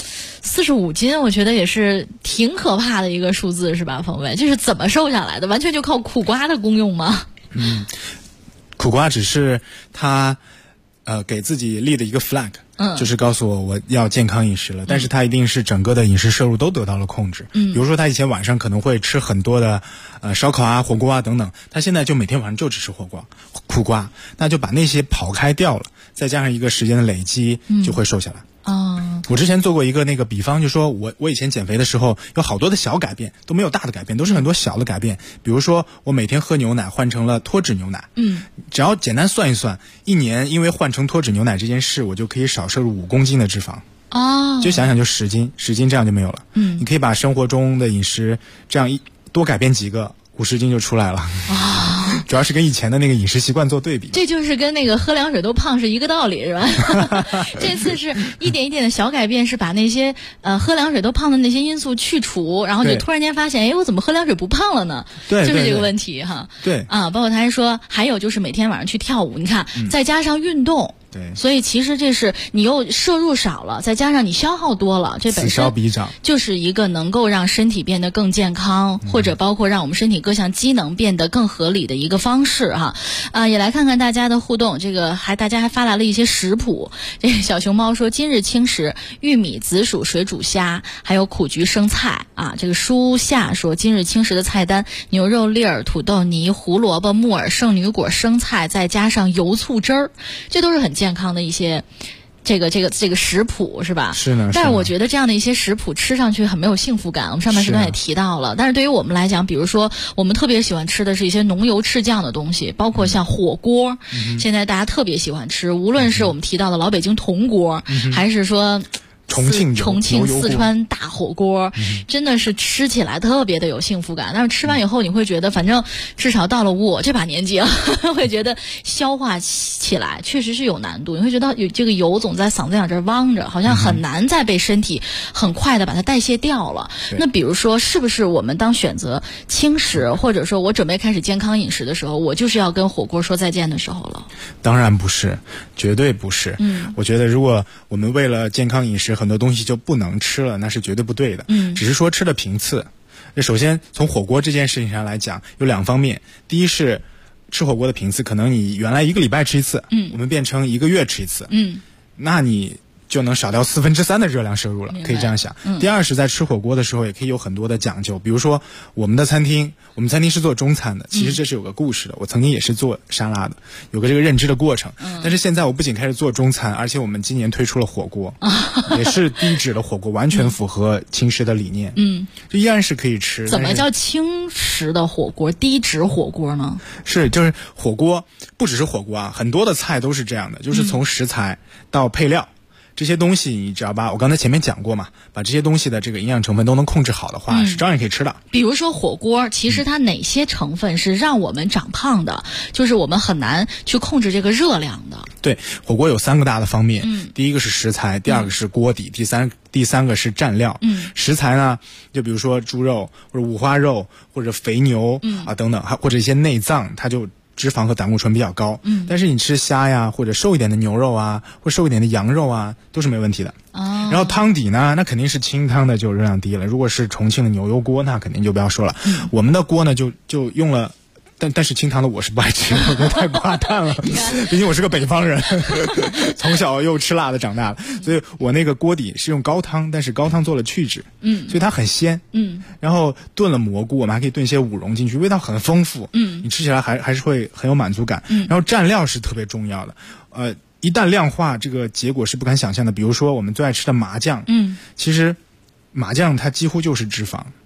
45斤，我觉得也是挺可怕的一个数字，是吧，冯伟？这是怎么瘦下来的？完全就靠苦瓜的功用吗？ 苦瓜只是他给自己立的一个 flag，就是告诉我要健康饮食了，但是他一定是整个的饮食摄入都得到了控制。比如说他以前晚上可能会吃很多的烧烤啊、火锅啊等等，他现在就每天晚上就只吃苦瓜，那就把那些跑开掉了，再加上一个时间的累积，就会瘦下来。我之前做过一个那个比方，就说我以前减肥的时候有好多的小改变，都没有大的改变，都是很多小的改变。比如说我每天喝牛奶换成了脱脂牛奶，只要简单算一算，一年因为换成脱脂牛奶这件事，我就可以少摄入5公斤的脂肪。就想想就10斤这样就没有了。你可以把生活中的饮食这样多改变几个，50斤就出来了。主要是跟以前的那个饮食习惯做对比， 这就是跟那个喝凉水都胖是一个道理，是吧？这次是一点一点的小改变，是把那些喝凉水都胖的那些因素去除，然后就突然间发现，哎，我怎么喝凉水不胖了呢？ 对， 就是这个问题哈。 对啊，包括他还说，还有就是每天晚上去跳舞，你看，再加上运动。 对， 所以其实这是你又摄入少了，再加上你消耗多了，这本身就是一个能够让身体变得更健康，或者包括让我们身体各项机能变得更合理的一个方式哈。也来看看大家的互动，这个大家还发来了一些食谱。这个小熊猫说今日轻食玉米、紫薯、水煮虾，还有苦菊生菜啊。这个舒夏说今日轻食的菜单：牛肉粒儿、土豆泥、胡萝卜、木耳、圣女果、生菜，再加上油醋汁儿，这都是很健康的一些这个食谱，是吧？ 是呢。 但是我觉得这样的一些食谱吃上去很没有幸福感。我们上半时段也提到了，但是对于我们来讲，比如说我们特别喜欢吃的是一些浓油赤酱的东西，包括像火锅，现在大家特别喜欢吃，无论是我们提到的老北京铜锅，还是说重庆、四川大火锅，真的是吃起来特别的有幸福感。但是吃完以后，你会觉得，反正至少到了我这把年纪，会觉得消化起来确实是有难度。你会觉得有这个油总在嗓子眼这儿汪着，好像很难再被身体很快的把它代谢掉了。那比如说，是不是我们当选择轻食，或者说我准备开始健康饮食的时候，我就是要跟火锅说再见的时候了？ 当然不是，绝对不是。我觉得如果我们为了健康饮食，很多东西就不能吃了，那是绝对不对的。只是说吃的频次。首先从火锅这件事情上来讲，有2方面。第一是吃火锅的频次，可能你原来1个礼拜吃一次，我们变成1个月吃一次，那你就能少掉3/4的热量摄入了，可以这样想。第二是在吃火锅的时候也可以有很多的讲究，比如说我们餐厅是做中餐的，其实这是有个故事的。我曾经也是做沙拉的，有个这个认知的过程。但是现在我不仅开始做中餐，而且我们今年推出了火锅，也是低脂的火锅，完全符合轻食的理念。这依然是可以吃。 怎么叫轻食的火锅、低脂火锅呢？ 就是火锅不只是火锅啊，很多的菜都是这样的，就是从食材到配料。这些东西你只要我刚才前面讲过嘛，把这些东西的这个营养成分都能控制好的话，是照样可以吃的。 比如说火锅，其实它哪些成分是让我们长胖的，就是我们很难去控制这个热量的。 对，火锅有3个大的方面，第一个是食材，第二个是锅底，第三个是蘸料。食材呢，就比如说猪肉或者五花肉或者肥牛等等，或者一些内脏，它就脂肪和胆固醇比较高。但是你吃虾呀，或者瘦一点的牛肉啊，或瘦一点的羊肉啊，都是没问题的。然后汤底呢，那肯定是清汤的，就热量低了。如果是重庆的牛油锅，那肯定就不要说了。我们的锅呢，就用了。但是清汤的我是不爱吃，我觉得太寡淡了。毕竟我是个北方人，从小又吃辣的长大了，所以我那个锅底是用高汤，但是高汤做了去脂，所以它很鲜。然后炖了蘑菇，我们还可以炖一些五蓉进去，味道很丰富。你吃起来还是会很有满足感。然后蘸料是特别重要的，一旦量化，这个结果是不敢想象的。比如说我们最爱吃的麻酱，其实麻酱它几乎就是脂肪。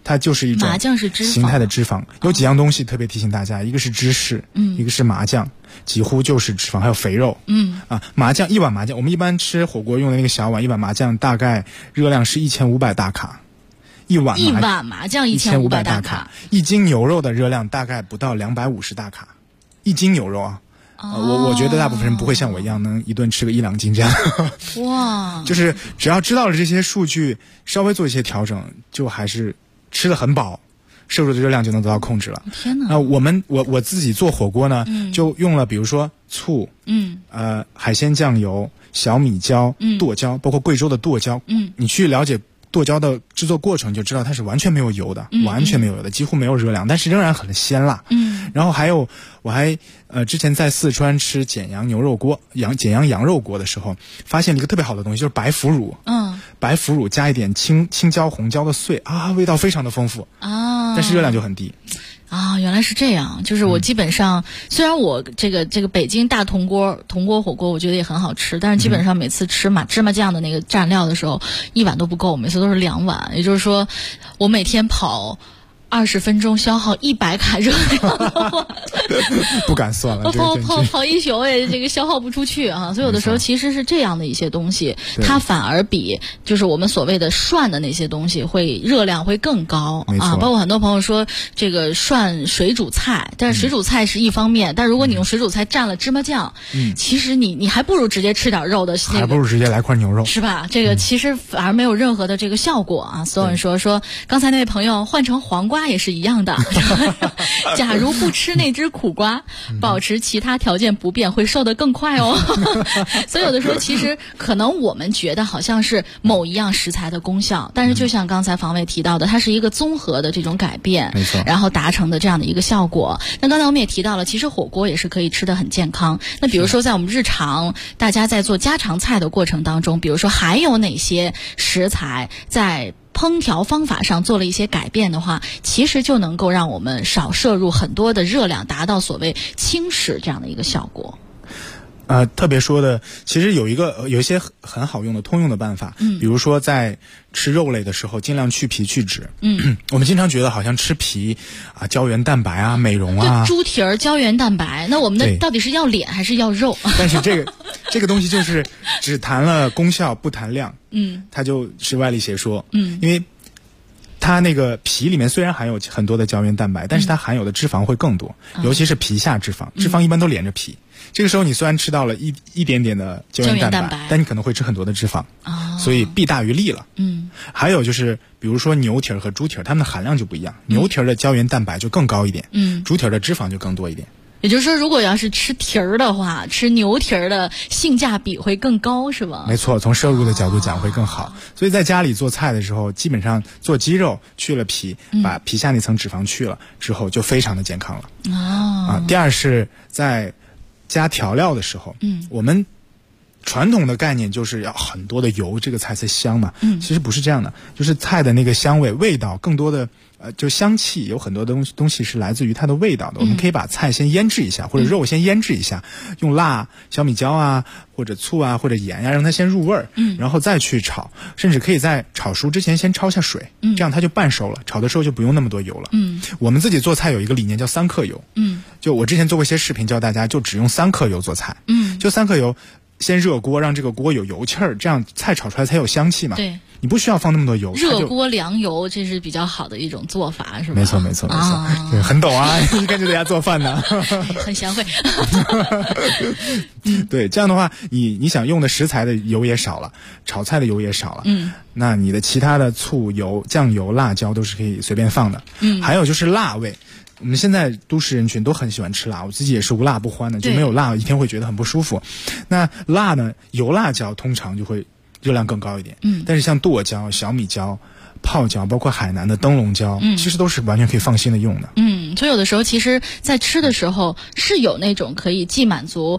它就是一种麻酱是脂肪形态的脂肪。有几样东西特别提醒大家，一个是芝士，一个是麻酱，几乎就是脂肪，还有肥肉。麻酱一碗麻酱，我们一般吃火锅用的那个小碗，一碗麻酱大概热量是1500大卡。一碗麻酱1500大卡， 一斤牛肉的热量大概不到250大卡，一斤牛肉啊。我觉得大部分人不会像我一样能一顿吃个1-2斤这样。 哇！ 就是只要知道了这些数据，稍微做一些调整，就还是吃得很饱，摄入的热量就能得到控制了。 天哪！ 我自己做火锅呢，就用了比如说醋，海鲜酱油、小米椒、剁椒，包括贵州的剁椒。你去了解剁椒的制作过程，就知道它是完全没有油的，完全没有油的，几乎没有热量，但是仍然很鲜辣。然后还有我还之前在四川吃简阳牛肉锅、简阳羊肉锅的时候，发现了一个特别好的东西，就是白腐乳。白腐乳加一点青椒、红椒的碎啊，味道非常的丰富啊，但是热量就很低。 原来是这样。就是我基本上，虽然我这个北京大铜锅火锅我觉得也很好吃，但是基本上每次吃芝麻酱的那个蘸料的时候，1碗都不够，每次都是2碗。也就是说，我每天跑20分钟消耗100卡热量的话， 不敢算了， 跑一宿也这个消耗不出去啊。所以有的时候其实是这样的一些东西，它反而比就是我们所谓的涮的那些东西会热量会更高啊。包括很多朋友说这个涮水煮菜，但是水煮菜是一方面，但如果你用水煮菜蘸了芝麻酱，其实你还不如直接吃点肉的， 还不如直接来块牛肉， 是吧？这个其实反而没有任何的这个效果啊。所有人说刚才那位朋友换成黄瓜也是一样的。假如不吃那只苦瓜，保持其他条件不变，会瘦得更快哦。所以有的时候其实可能我们觉得好像是某一样食材的功效，但是就像刚才房伟提到的，它是一个综合的这种改变， 没错， 然后达成的这样的一个效果。那刚才我们也提到了，其实火锅也是可以吃得很健康。那比如说在我们日常大家在做家常菜的过程当中，比如说还有哪些食材在烹调方法上做了一些改变的话，其实就能够让我们少摄入很多的热量，达到所谓轻食这样的一个效果。 特别说的，其实有一些很好用的通用的办法，比如说在吃肉类的时候，尽量去皮去脂。我们经常觉得好像吃皮啊，胶原蛋白啊，美容啊， 猪蹄儿胶原蛋白，那我们的到底是要脸还是要肉？ 但是这个东西就是只谈了功效不谈量，它就是歪理邪说，因为它那个皮里面虽然含有很多的胶原蛋白，但是它含有的脂肪会更多，尤其是皮下脂肪，脂肪一般都连着皮。这个时候你虽然吃到了一点点的胶原蛋白，但你可能会吃很多的脂肪，所以弊大于利了。还有就是比如说牛蹄儿和猪蹄儿，它们的含量就不一样，牛蹄儿的胶原蛋白就更高一点，猪蹄儿的脂肪就更多一点。 也就是说，如果要是吃蹄儿的话，吃牛蹄儿的性价比会更高，是吧？ 没错，从摄入的角度讲会更好。所以在家里做菜的时候，基本上做鸡肉去了皮，把皮下那层脂肪去了之后，就非常的健康了。第二是在加调料的时候，我们传统的概念就是要很多的油，这个菜才香嘛。其实不是这样的，就是菜的那个香味、味道更多的。就香气有很多东西是来自于它的味道的。我们可以把菜先腌制一下，或者肉先腌制一下，用辣、小米椒啊，或者醋啊，或者盐呀，让它先入味儿，然后再去炒，甚至可以在炒熟之前先焯下水，这样它就半熟了，炒的时候就不用那么多油了。我们自己做菜有一个理念叫3克油。就我之前做过一些视频教大家，就只用3克油做菜。就3克油。先热锅，让这个锅有油气儿，这样菜炒出来才有香气嘛。 对， 你不需要放那么多油。 热锅凉油，这是比较好的一种做法，是吧？ 没错，对，很懂啊，一看就在家做饭呢， 很贤惠。 对，这样的话，你想用的食材的油也少了，炒菜的油也少了，那你的其他的醋、油、酱油、辣椒都是可以随便放的。还有就是辣味。我们现在都市人群都很喜欢吃辣，我自己也是无辣不欢的，就没有辣一天会觉得很不舒服。那辣呢，油辣椒通常就会热量更高一点。但是像剁椒、小米椒、泡椒，包括海南的灯笼椒，其实都是完全可以放心的用的。 所以有的时候其实在吃的时候是有那种可以既满足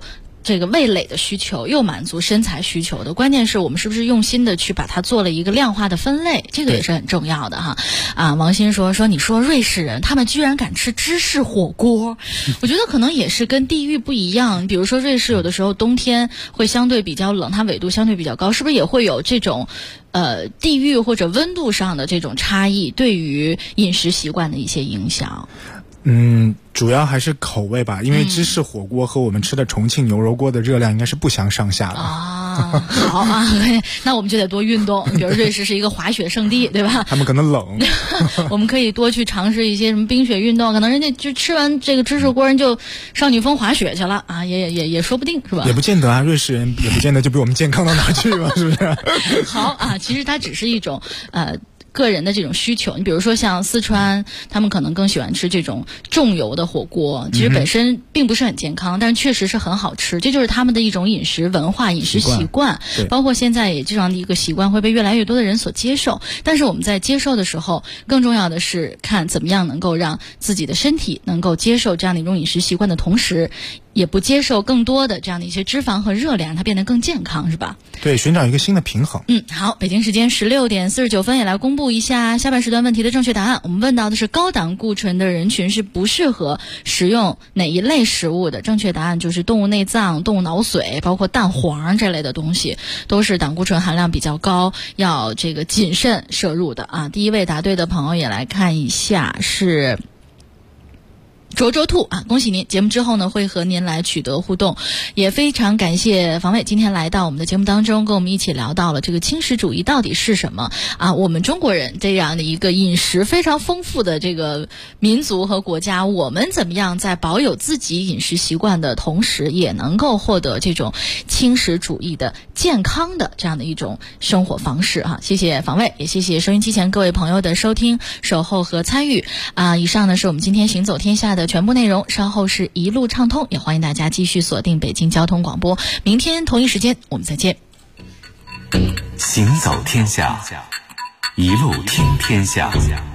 这个味蕾的需求，又满足身材需求的。关键是我们是不是用心的去把它做了一个量化的分类，这个也是很重要的哈。王鑫说你说瑞士人他们居然敢吃芝士火锅，我觉得可能也是跟地域不一样。比如说瑞士有的时候冬天会相对比较冷，它纬度相对比较高，是不是也会有这种地域或者温度上的这种差异对于饮食习惯的一些影响？ 主要还是口味吧，因为芝士火锅和我们吃的重庆牛肉锅的热量应该是不相上下的啊。好啊，那我们就得多运动，比如瑞士是一个滑雪圣地，对吧？ 他们可能冷， 我们可以多去尝试一些什么冰雪运动，可能人家就吃完这个芝士锅人就少女峰滑雪去了啊，也说不定是吧？ 也不见得啊，瑞士人也不见得就比我们健康到哪去吧，是不是？ 好啊，其实它只是一种个人的这种需求。你比如说像四川，他们可能更喜欢吃这种重油的火锅，其实本身并不是很健康，但是确实是很好吃，这就是他们的一种饮食文化、饮食习惯。包括现在也这样的一个习惯会被越来越多的人所接受。但是我们在接受的时候，更重要的是看怎么样能够让自己的身体能够接受这样的一种饮食习惯的同时，也不接受更多的这样的一些脂肪和热量，让它变得更健康，是吧？ 对，寻找一个新的平衡。 好，北京时间16点49分，也来公布一下下半时段问题的正确答案。我们问到的是高胆固醇的人群是不适合食用哪一类食物的？正确答案就是动物内脏、动物脑髓，包括蛋黄这类的东西，都是胆固醇含量比较高，要这个谨慎摄入的啊。第一位答对的朋友也来看一下，是卓卓兔啊，恭喜您！节目之后呢，会和您来取得互动，也非常感谢房委今天来到我们的节目当中，跟我们一起聊到了这个轻食主义到底是什么啊？我们中国人这样的一个饮食非常丰富的这个民族和国家，我们怎么样在保有自己饮食习惯的同时，也能够获得这种轻食主义的健康的这样的一种生活方式啊？谢谢房委，也谢谢收音机前各位朋友的收听、守候和参与啊！以上呢是我们今天行走天下的全部内容，稍后是一路畅通，也欢迎大家继续锁定北京交通广播，明天同一时间我们再见。 行走天下，一路听天下。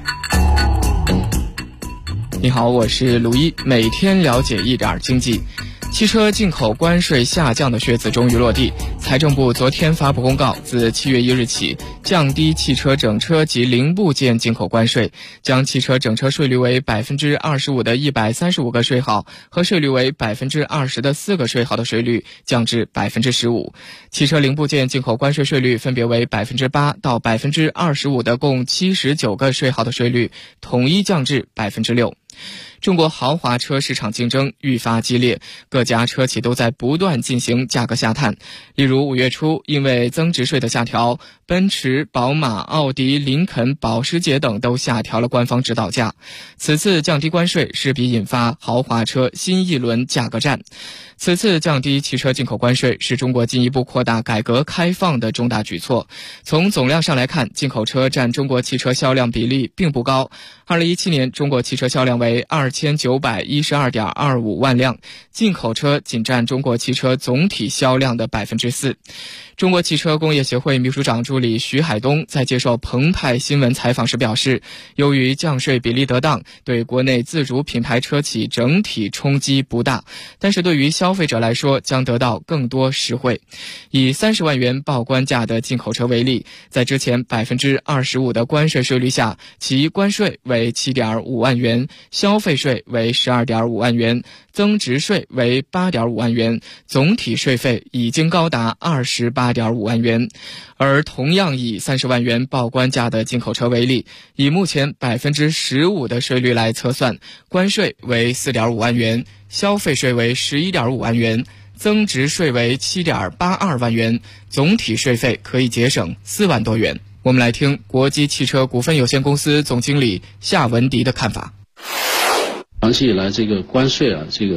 你好，我是卢一，每天了解一点经济。汽车进口关税下降的靴子终于落地。财政部昨天发布公告，自7月1日起，降低汽车整车及零部件进口关税，将汽车整车税率为 25% 的135个税号和税率为 20% 的4个税号的税率降至 15%。汽车零部件进口关税税率分别为 8% 到 25% 的共79个税号的税率统一降至 6%。中国豪华车市场竞争愈发激烈，各家车企都在不断进行价格下探。例如5月初，因为增值税的下调，奔驰、宝马、奥迪、林肯、保时捷等都下调了官方指导价。此次降低关税势必引发豪华车新一轮价格战。此次降低汽车进口关税是中国进一步扩大改革开放的重大举措。从总量上来看，进口车占中国汽车销量比例并不高。2017年，中国汽车销量为2912.25万辆，进口车仅占中国汽车总体销量的 4%。中国汽车工业协会秘书长助理徐海东在接受澎湃新闻采访时表示，由于降税比例得当，对国内自主品牌车企整体冲击不大，但是对于消费者来说将得到更多实惠。以30万元报关价的进口车为例，在之前 25% 的关税税率下，其关税为 7.5 万元，消费税为 12.5 万元，增值税为 8.5 万元，总体税费已经高达 28.5 万元。而同样以30万元报关价的进口车为例，以目前 15% 的税率来测算，关税为 4.5 万元，消费税为 11.5 万元，增值税为 7.82 万元，总体税费可以节省4万多元。我们来听国际汽车股份有限公司总经理夏文迪的看法。 长期以来，这个关税啊，是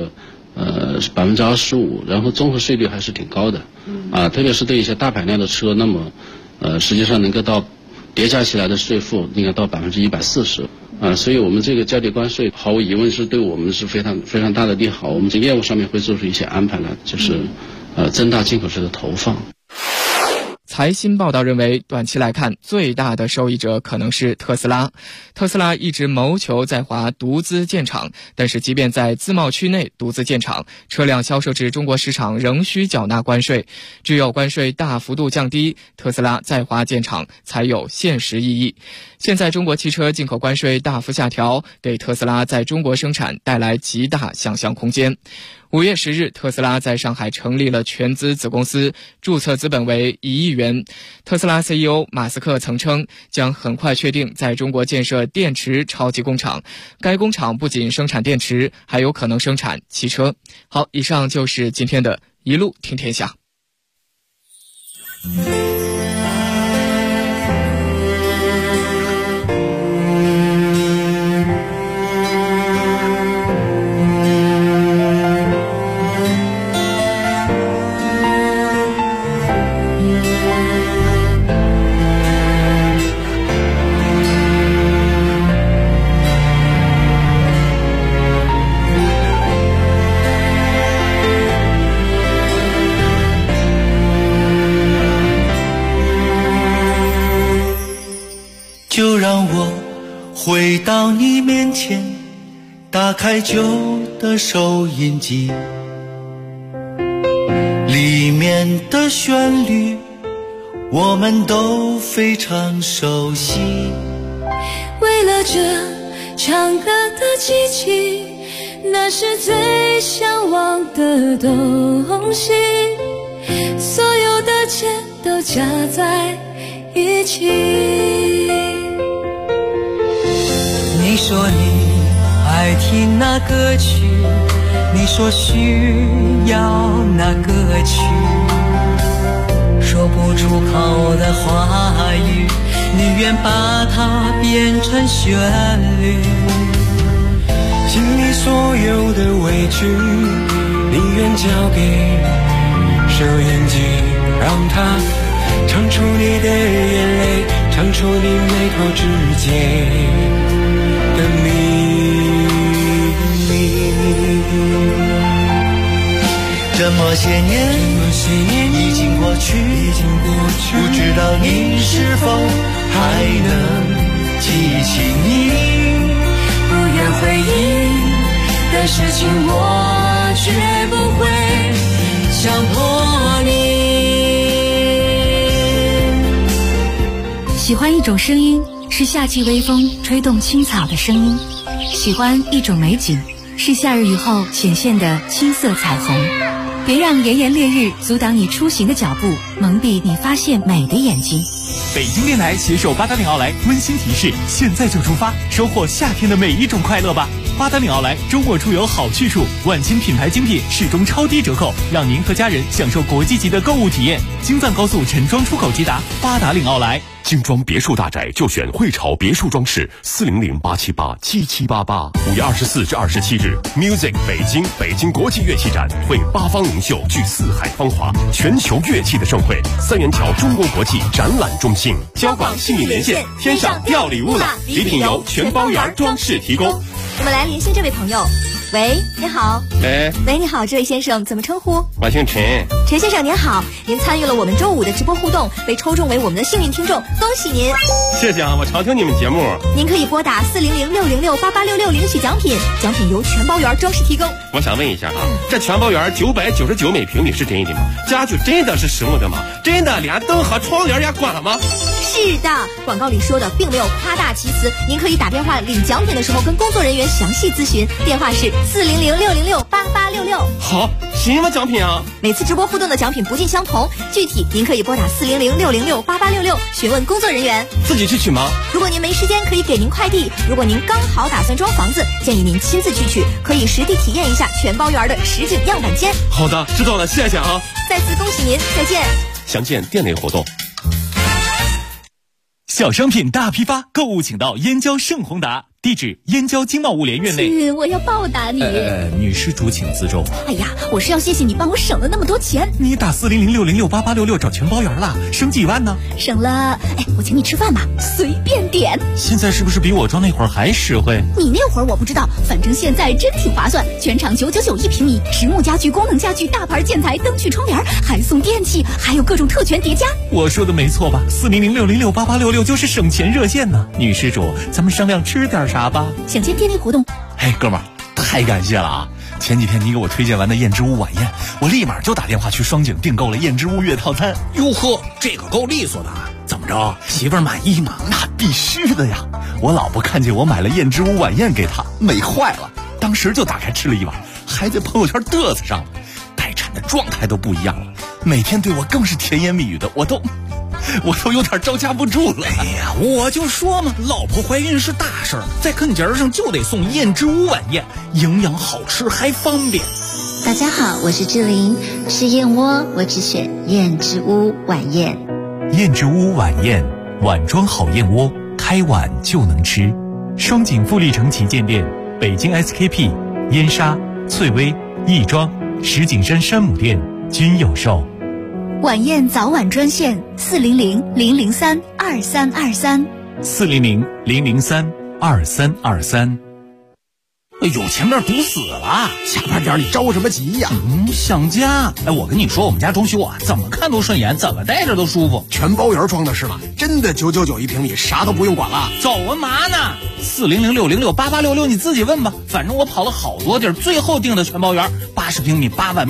25%，然后综合税率还是挺高的，特别是对一些大排量的车，那么实际上能够到叠加起来的税负应该到 140%，所以我们这个降低关税毫无疑问是对我们是非常非常大的利好。我们在业务上面会做出一些安排呢，就是增大进口车的投放。 财新报道认为，短期来看，最大的受益者可能是特斯拉。特斯拉一直谋求在华独资建厂，但是即便在自贸区内独资建厂，车辆销售至中国市场仍需缴纳关税。只有关税大幅度降低，特斯拉在华建厂才有现实意义。现在中国汽车进口关税大幅下调，给特斯拉在中国生产带来极大想象空间。5月10日，特斯拉在上海成立了全资子公司，注册资本为1亿元。特斯拉 CEO 马斯克曾称，将很快确定在中国建设电池超级工厂。该工厂不仅生产电池，还有可能生产汽车。好，以上就是今天的一路听天下。 就让我回到你面前，打开旧的收音机，里面的旋律我们都非常熟悉。 为了这唱歌的机器，那是最向往的东西，所有的钱都加在一起。 你说你爱听那歌曲，你说需要那歌曲，说不出口的话语，你愿把它变成旋律。心里所有的委屈，你愿交给收音机，让它唱出你的眼泪，唱出你眉头之间的秘密。这么些年已经过去，不知道你是否还能记起你不愿回忆的事情，我绝不会强迫你。 喜欢一种声音，是夏季微风吹动青草的声音；喜欢一种美景，是夏日雨后显现的青色彩虹。别让炎炎烈日阻挡你出行的脚步，蒙蔽你发现美的眼睛。 北京电台携手八达岭奥莱温馨提示：现在就出发，收获夏天的每一种快乐吧！八达岭奥莱周末出游好去处，万千品牌精品始终超低折扣，让您和家人享受国际级的购物体验。京藏高速陈庄出口直达八达岭奥莱。 精装别墅大宅就选汇潮别墅装饰，400-878-7788。5月24至27日 ，Music 北京国际乐器展，会八方名秀聚四海芳华，全球乐器的盛会。三元桥中国国际展览中心，交广信米连线，天上掉礼物了，礼品由全包园装饰提供。 我们来连线这位朋友。喂，你好。喂，你好，这位先生怎么称呼？ 我姓陈。 陈先生您好，您参与了我们周5的直播互动，被抽中为我们的幸运听众，恭喜您！ 谢谢啊，我常听你们节目。 您可以拨打400-606-8866领取奖品，奖品由全包园装饰提供。 我想问一下啊，这全包园999每平米是真的吗？家具真的是实木的吗？真的连灯和窗帘也关了吗？ 是的，广告里说的并没有夸大其词，您可以打电话领奖品的时候跟工作人员详细咨询，电话是400-606-8866。 好，什么奖品啊？ 每次直播互动的奖品不尽相同，具体您可以拨打400-606-8866询问工作人员。 自己去取吗？ 如果您没时间，可以给您快递。如果您刚好打算装房子，建议您亲自去取，可以实地体验一下全包园的实景样板间。 好的，知道了，谢谢啊！ 再次恭喜您，再见。 详见店内活动。 小商品大批发，购物请到燕郊盛宏达。 地址：燕郊经贸物联院内。 我要报答你。 女施主请自重。 哎呀，我是要谢谢你帮我省了那么多钱。 你打40060688866找全包圆了，省几万呢？ 省了，我请你吃饭吧，随便点。 现在是不是比我装那会儿还实惠？ 你那会儿我不知道，反正现在真挺划算，全场999一平米，实木家具、功能家具、大牌建材、灯具、窗帘，还送电器，还有各种特权叠加。 我说的没错吧？40060688866就是省钱热线呢。女施主，咱们商量吃点啥吧？ 享先电力活动。 哥们儿，太感谢了啊！前几天你给我推荐完的燕之屋晚宴，我立马就打电话去双井订购了燕之屋月套餐。 哟呵，这个够利索的。怎么着，媳妇儿满意吗？ 那必须的呀！我老婆看见我买了燕之屋晚宴给她，美坏了，当时就打开吃了一碗，还在朋友圈嘚瑟上了。待产的状态都不一样了，每天对我更是甜言蜜语的，我都有点招架不住了。 哎呀，我就说嘛，老婆怀孕是大事儿，在跟节上就得送燕之屋晚宴，营养好吃还方便。 大家好，我是志玲，吃燕窝我只选燕之屋晚宴。 燕之屋晚宴，碗装好燕窝，开碗就能吃。双井富力城旗舰店、北京 SKP、燕莎、翠微、亦庄、石景山山姆店均有售。 晚宴早晚专线400-003-2323。 400-003-2323。 有前面堵死了，下班点你着什么急呀？ 想家。我跟你说，我们家装修啊，怎么看都顺眼，怎么待着都舒服。 全包圆装的是吧？真的999一平米，啥都不用管了。 走啊嘛呢？40060688866，你自己问吧。反正我跑了好多地儿，最后订的全包圆，80平米8万。